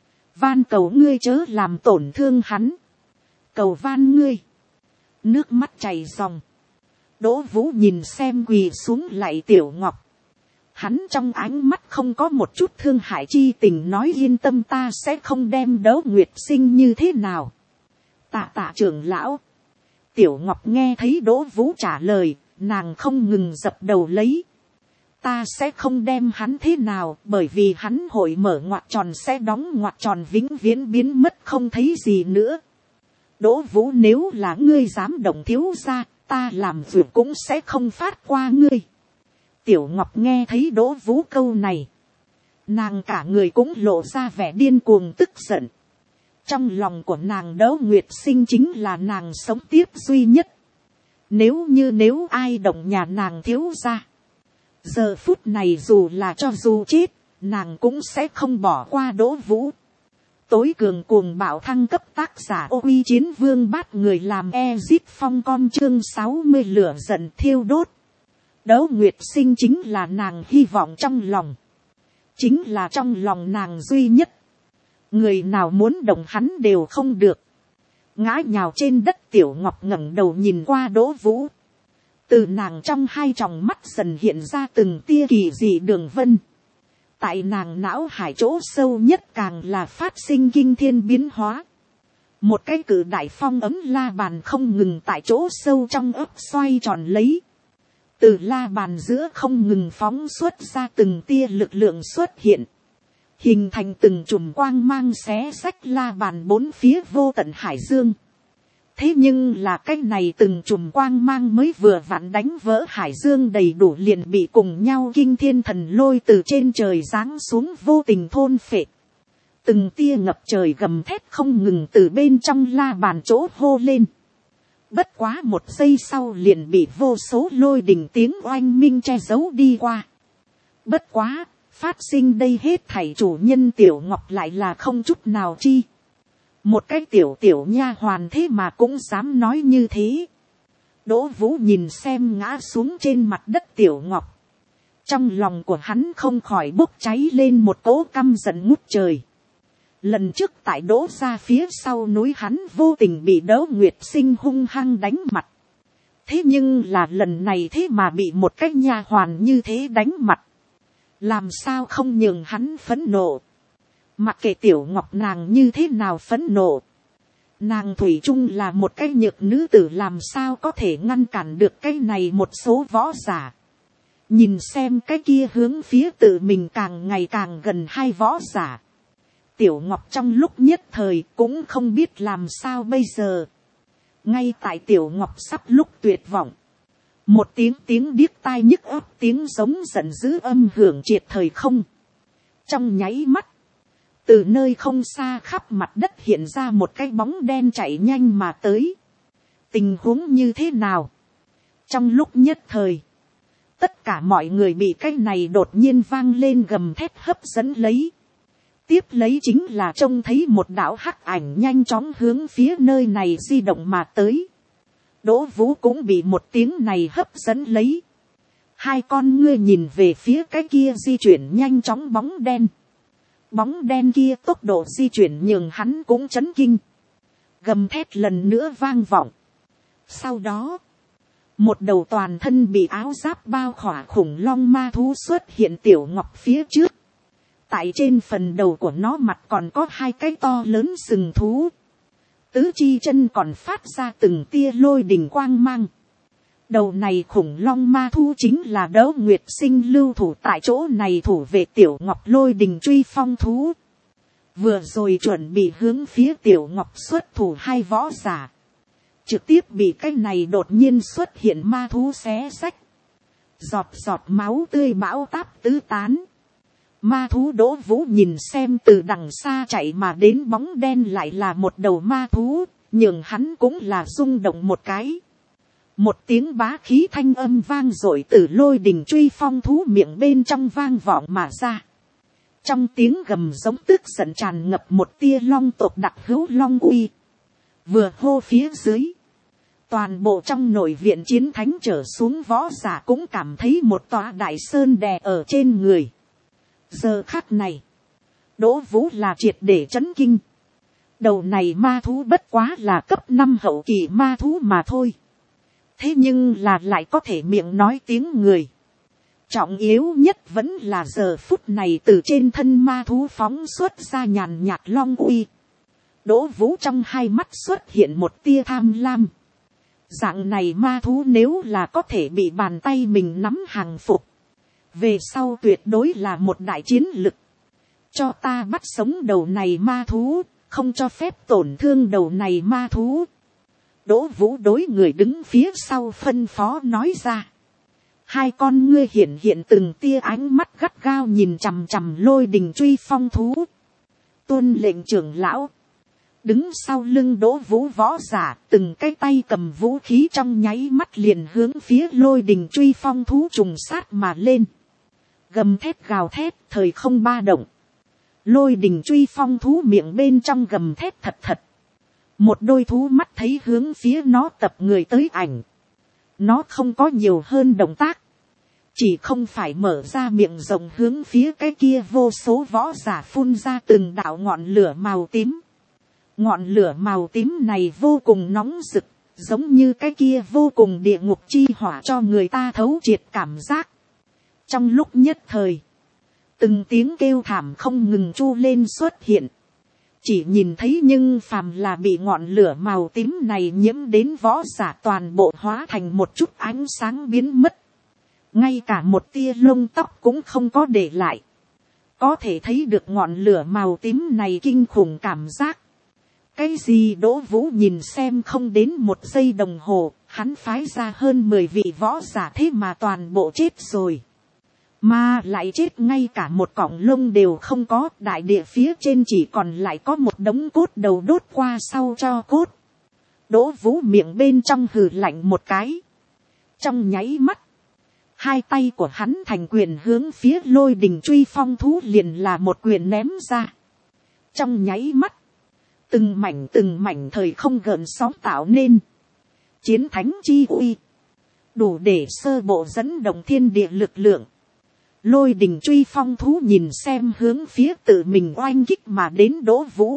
van cầu ngươi chớ làm tổn thương hắn, cầu van ngươi. Nước mắt chảy ròng, Đỗ Vũ nhìn xem quỳ xuống lại Tiểu Ngọc, hắn trong ánh mắt không có một chút thương hại chi tình, nói yên tâm, ta sẽ không đem Đỗ Nguyệt Sinh như thế nào. Tạ tạ trưởng lão. Tiểu Ngọc nghe thấy Đỗ Vũ trả lời, nàng không ngừng dập đầu lấy. Ta sẽ không đem hắn thế nào, bởi vì hắn hội mở ngoặc tròn sẽ đóng ngoặc tròn vĩnh viễn biến mất không thấy gì nữa. Đỗ Vũ, nếu là ngươi dám động thiếu gia, ta làm việc cũng sẽ không phát qua ngươi. Tiểu Ngọc nghe thấy Đỗ Vũ câu này, nàng cả người cũng lộ ra vẻ điên cuồng tức giận. Trong lòng của nàng Đỗ Nguyệt Sinh chính là nàng sống tiếp duy nhất. Nếu như nếu ai động nhà nàng thiếu gia, giờ phút này dù là cho dù chết, nàng cũng sẽ không bỏ qua Đỗ Vũ. Tối cường cuồng bạo thăng cấp, tác giả Ô Uy Chiến Vương Bát người làm Ezit Phong con, chương sáu mươi lửa giận thiêu đốt. Đỗ Nguyệt Sinh chính là nàng hy vọng trong lòng, chính là trong lòng nàng duy nhất. Người nào muốn động hắn đều không được. Ngã nhào trên đất Tiểu Ngọc ngẩng đầu nhìn qua Đỗ Vũ, từ nàng trong hai tròng mắt dần hiện ra từng tia kỳ dị đường vân. Tại nàng não hải chỗ sâu nhất càng là phát sinh kinh thiên biến hóa. Một cái cử đại phong ấm la bàn không ngừng tại chỗ sâu trong ấp xoay tròn lấy. từ la bàn giữa không ngừng phóng xuất ra từng tia lực lượng xuất hiện, hình thành từng chùm quang mang xé xách la bàn bốn phía vô tận hải dương. Thế nhưng là cái này từng chùm quang mang mới vừa vặn đánh vỡ hải dương đầy đủ liền bị cùng nhau kinh thiên thần lôi từ trên trời giáng xuống vô tình thôn phệ. Từng tia ngập trời gầm thét không ngừng từ bên trong la bàn chỗ hô lên. Bất quá một giây sau liền bị vô số lôi đình tiếng oanh minh che giấu đi qua. Bất quá, phát sinh đây hết thảy chủ nhân Tiểu Ngọc lại là không chút nào chi. Một cái tiểu tiểu nha hoàn thế mà cũng dám nói như thế. Đỗ Vũ nhìn xem ngã xuống trên mặt đất Tiểu Ngọc. Trong lòng của hắn không khỏi bốc cháy lên một cỗ căm giận ngút trời. Lần trước tại Đỗ ra phía sau núi hắn vô tình bị Đỗ Nguyệt Sinh hung hăng đánh mặt. Thế nhưng là lần này thế mà bị một cái nha hoàn như thế đánh mặt. Làm sao không nhường hắn phẫn nộ. Mặc kệ Tiểu Ngọc nàng như thế nào phẫn nộ. Nàng thủy chung là một cái nhược nữ tử, làm sao có thể ngăn cản được cái này một số võ giả. Nhìn xem cái kia hướng phía tự mình càng ngày càng gần hai võ giả. Tiểu Ngọc trong lúc nhất thời cũng không biết làm sao bây giờ. Ngay tại Tiểu Ngọc sắp lúc tuyệt vọng. Một tiếng tiếng điếc tai nhức óc tiếng giống giận dữ âm hưởng triệt thời không. Trong nháy mắt. Từ nơi không xa khắp mặt đất hiện ra một cái bóng đen chạy nhanh mà tới. Tình huống như thế nào? Trong lúc nhất thời. Tất cả mọi người bị cái này đột nhiên vang lên gầm thét hấp dẫn lấy. Tiếp lấy chính là trông thấy một đạo hắc ảnh nhanh chóng hướng phía nơi này di động mà tới. Đỗ Vũ cũng bị một tiếng này hấp dẫn lấy. Hai con ngươi nhìn về phía cái kia di chuyển nhanh chóng bóng đen. Bóng đen kia tốc độ di chuyển nhường hắn cũng chấn kinh. Gầm thét lần nữa vang vọng. Sau đó, một đầu toàn thân bị áo giáp bao khỏa khủng long ma thú xuất hiện Tiểu Ngọc phía trước. Tại trên phần đầu của nó mặt còn có hai cái to lớn sừng thú. Tứ chi chân còn phát ra từng tia lôi đình quang mang. Đầu này khủng long ma thú chính là Đỗ Nguyệt Sinh lưu thủ tại chỗ này thủ vệ Tiểu Ngọc lôi đình truy phong thú. Vừa rồi chuẩn bị hướng phía Tiểu Ngọc xuất thủ hai võ giả. Trực tiếp bị cái này đột nhiên xuất hiện ma thú xé xách. Giọt giọt máu tươi bão táp tứ tán. Ma thú Đỗ Vũ nhìn xem từ đằng xa chạy mà đến bóng đen lại là một đầu ma thú, nhưng hắn cũng là rung động một cái. Một tiếng bá khí thanh âm vang dội từ lôi đình truy phong thú miệng bên trong vang vọng mà ra. Trong tiếng gầm giống tức giận tràn ngập một tia long tộc đặc hữu long uy. Vừa hô phía dưới. Toàn bộ trong nội viện chiến thánh trở xuống võ giả cũng cảm thấy một tòa đại sơn đè ở trên người. Giờ khắc này, Đỗ Vũ là triệt để chấn kinh. Đầu này ma thú bất quá là cấp năm hậu kỳ ma thú mà thôi. Thế nhưng là lại có thể miệng nói tiếng người. Trọng yếu nhất vẫn là giờ phút này từ trên thân ma thú phóng xuất ra nhàn nhạt long uy. Đỗ Vũ trong hai mắt xuất hiện một tia tham lam. Dạng này ma thú nếu là có thể bị bàn tay mình nắm hàng phục. Về sau tuyệt đối là một đại chiến lực. Cho ta bắt sống đầu này ma thú, không cho phép tổn thương đầu này ma thú. Đỗ Vũ đối người đứng phía sau phân phó nói ra. Hai con ngươi hiện hiện từng tia ánh mắt gắt gao nhìn chằm chằm lôi đình truy phong thú. Tuân lệnh trưởng lão. Đứng sau lưng Đỗ Vũ võ giả, từng cái tay cầm vũ khí trong nháy mắt liền hướng phía lôi đình truy phong thú trùng sát mà lên. Gầm thét gào thét, thời không ba động. Lôi đình truy phong thú miệng bên trong gầm thét thật thật. Một đôi thú mắt thấy hướng phía nó tập người tới ảnh. Nó không có nhiều hơn động tác. Chỉ không phải mở ra miệng rộng hướng phía cái kia vô số võ giả phun ra từng đạo ngọn lửa màu tím. Ngọn lửa màu tím này vô cùng nóng rực, giống như cái kia vô cùng địa ngục chi hỏa cho người ta thấu triệt cảm giác. Trong lúc nhất thời, từng tiếng kêu thảm không ngừng chu lên xuất hiện. Chỉ nhìn thấy nhưng phàm là bị ngọn lửa màu tím này nhiễm đến võ giả toàn bộ hóa thành một chút ánh sáng biến mất. ngay cả một tia lông tóc cũng không có để lại, có thể thấy được ngọn lửa màu tím này kinh khủng cảm giác. Cái gì Đỗ Vũ nhìn xem không đến một giây đồng hồ, hắn phái ra hơn mười vị võ giả thế mà toàn bộ chết rồi. Mà lại chết ngay cả một cọng lông đều không có, đại địa phía trên chỉ còn lại có một đống cốt đầu đốt qua sau cho cốt. Đỗ Vũ miệng bên trong hừ lạnh một cái. Trong nháy mắt, hai tay của hắn thành quyền hướng phía Lôi Đình Truy Phong thú liền là một quyền ném ra. Trong nháy mắt, từng mảnh từng mảnh thời không gợn sóng tạo nên. Chiến thánh chi uy, đủ để sơ bộ dẫn động thiên địa lực lượng. Lôi Đình Truy Phong thú nhìn xem hướng phía tự mình oanh kích mà đến Đỗ Vũ.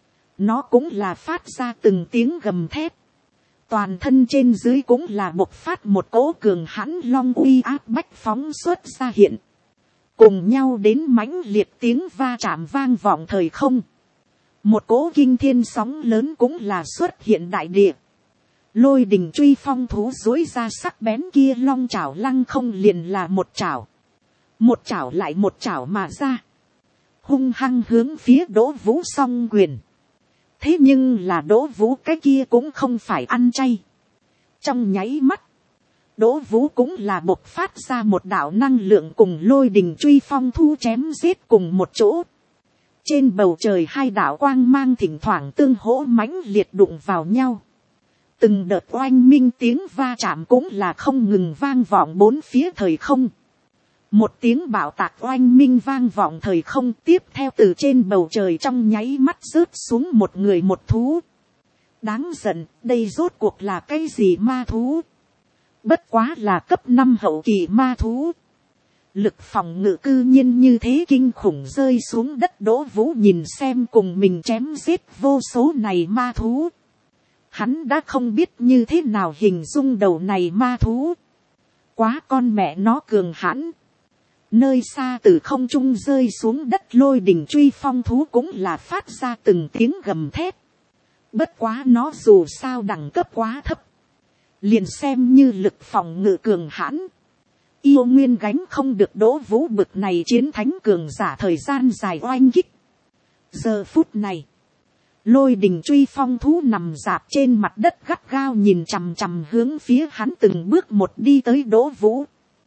Nó cũng là phát ra từng tiếng gầm thét. Toàn thân trên dưới cũng là bộc phát một cỗ cường hãn long uy áp bách phóng xuất ra hiện. Cùng nhau đến mãnh liệt tiếng va chạm vang vọng thời không. Một cỗ kinh thiên sóng lớn cũng là xuất hiện đại địa. Lôi Đình Truy Phong thú dối ra sắc bén kia long chảo lăng không liền là một chảo. Một chảo lại một chảo mà ra. Hung hăng hướng phía Đỗ Vũ song quyền. Thế nhưng là Đỗ Vũ cái kia cũng không phải ăn chay. Trong nháy mắt, Đỗ Vũ cũng là bộc phát ra một đạo năng lượng cùng Lôi Đình Truy Phong thú chém giết cùng một chỗ. Trên bầu trời hai đạo quang mang thỉnh thoảng tương hỗ mãnh liệt đụng vào nhau. Từng đợt oanh minh tiếng va chạm cũng là không ngừng vang vọng bốn phía thời không. Một tiếng bạo tạc oanh minh vang vọng thời không, tiếp theo từ trên bầu trời trong nháy mắt rớt xuống một người một thú. Đáng giận, đây rốt cuộc là cái gì ma thú? Bất quá là cấp năm hậu kỳ ma thú. Lực phòng ngự cư nhiên như thế kinh khủng rơi xuống đất. Đỗ Vũ nhìn xem cùng mình chém giết vô số này ma thú. Hắn đã không biết như thế nào hình dung đầu này ma thú. Quá con mẹ nó cường hãn. Nơi xa từ không trung rơi xuống đất Lôi Đình Truy Phong thú cũng là phát ra từng tiếng gầm thét. Bất quá nó dù sao đẳng cấp quá thấp. Liền xem như lực phòng ngự cường hãn. Yêu nguyên gánh không được Đỗ Vũ bực này chiến thánh cường giả thời gian dài oanh kích. Giờ phút này, Lôi Đình Truy Phong thú nằm dạp trên mặt đất gắt gao nhìn chằm chằm hướng phía hắn từng bước một đi tới Đỗ Vũ.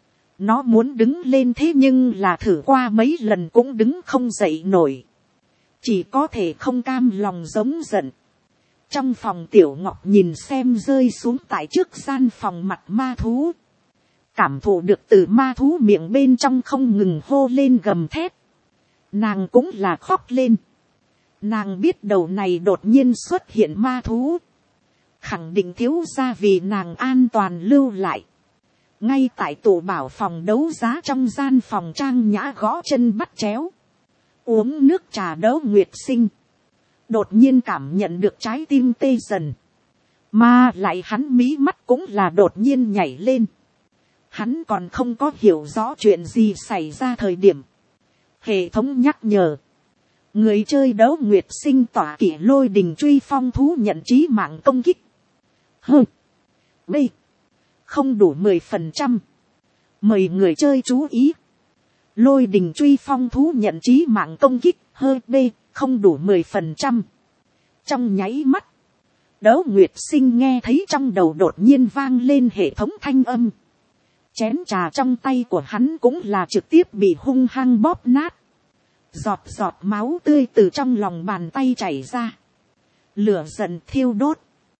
Nó muốn đứng lên thế nhưng là thử qua mấy lần cũng đứng không dậy nổi. Chỉ có thể không cam lòng giống giận. Trong phòng Tiểu Ngọc nhìn xem rơi xuống tại trước gian phòng mặt ma thú. Cảm thụ được từ ma thú miệng bên trong không ngừng hô lên gầm thét. Nàng cũng là khóc lên. Nàng biết đầu này đột nhiên xuất hiện ma thú. Khẳng định thiếu gia vì nàng an toàn lưu lại. Ngay tại tủ bảo phòng đấu giá trong gian phòng trang nhã gõ chân bắt chéo. Uống nước trà Đỗ Nguyệt Sinh. Đột nhiên cảm nhận được trái tim tê dần. Mà lại hắn mí mắt cũng là đột nhiên nhảy lên. Hắn còn không có hiểu rõ chuyện gì xảy ra thời điểm. Hệ thống nhắc nhở. Người chơi Đỗ Nguyệt Sinh tỏa kỷ Lôi Đình Truy Phong thú nhận chí mạng công kích. Hừ. B. Không đủ mười phần trăm. Mời người chơi chú ý. Lôi Đình Truy Phong thú nhận chí mạng công kích. Hơi B. Không đủ mười phần trăm. Trong nháy mắt. Đỗ Nguyệt Sinh nghe thấy trong đầu đột nhiên vang lên hệ thống thanh âm. Chén trà trong tay của hắn cũng là trực tiếp bị hung hăng bóp nát. Giọt giọt máu tươi từ trong lòng bàn tay chảy ra. Lửa giận thiêu đốt.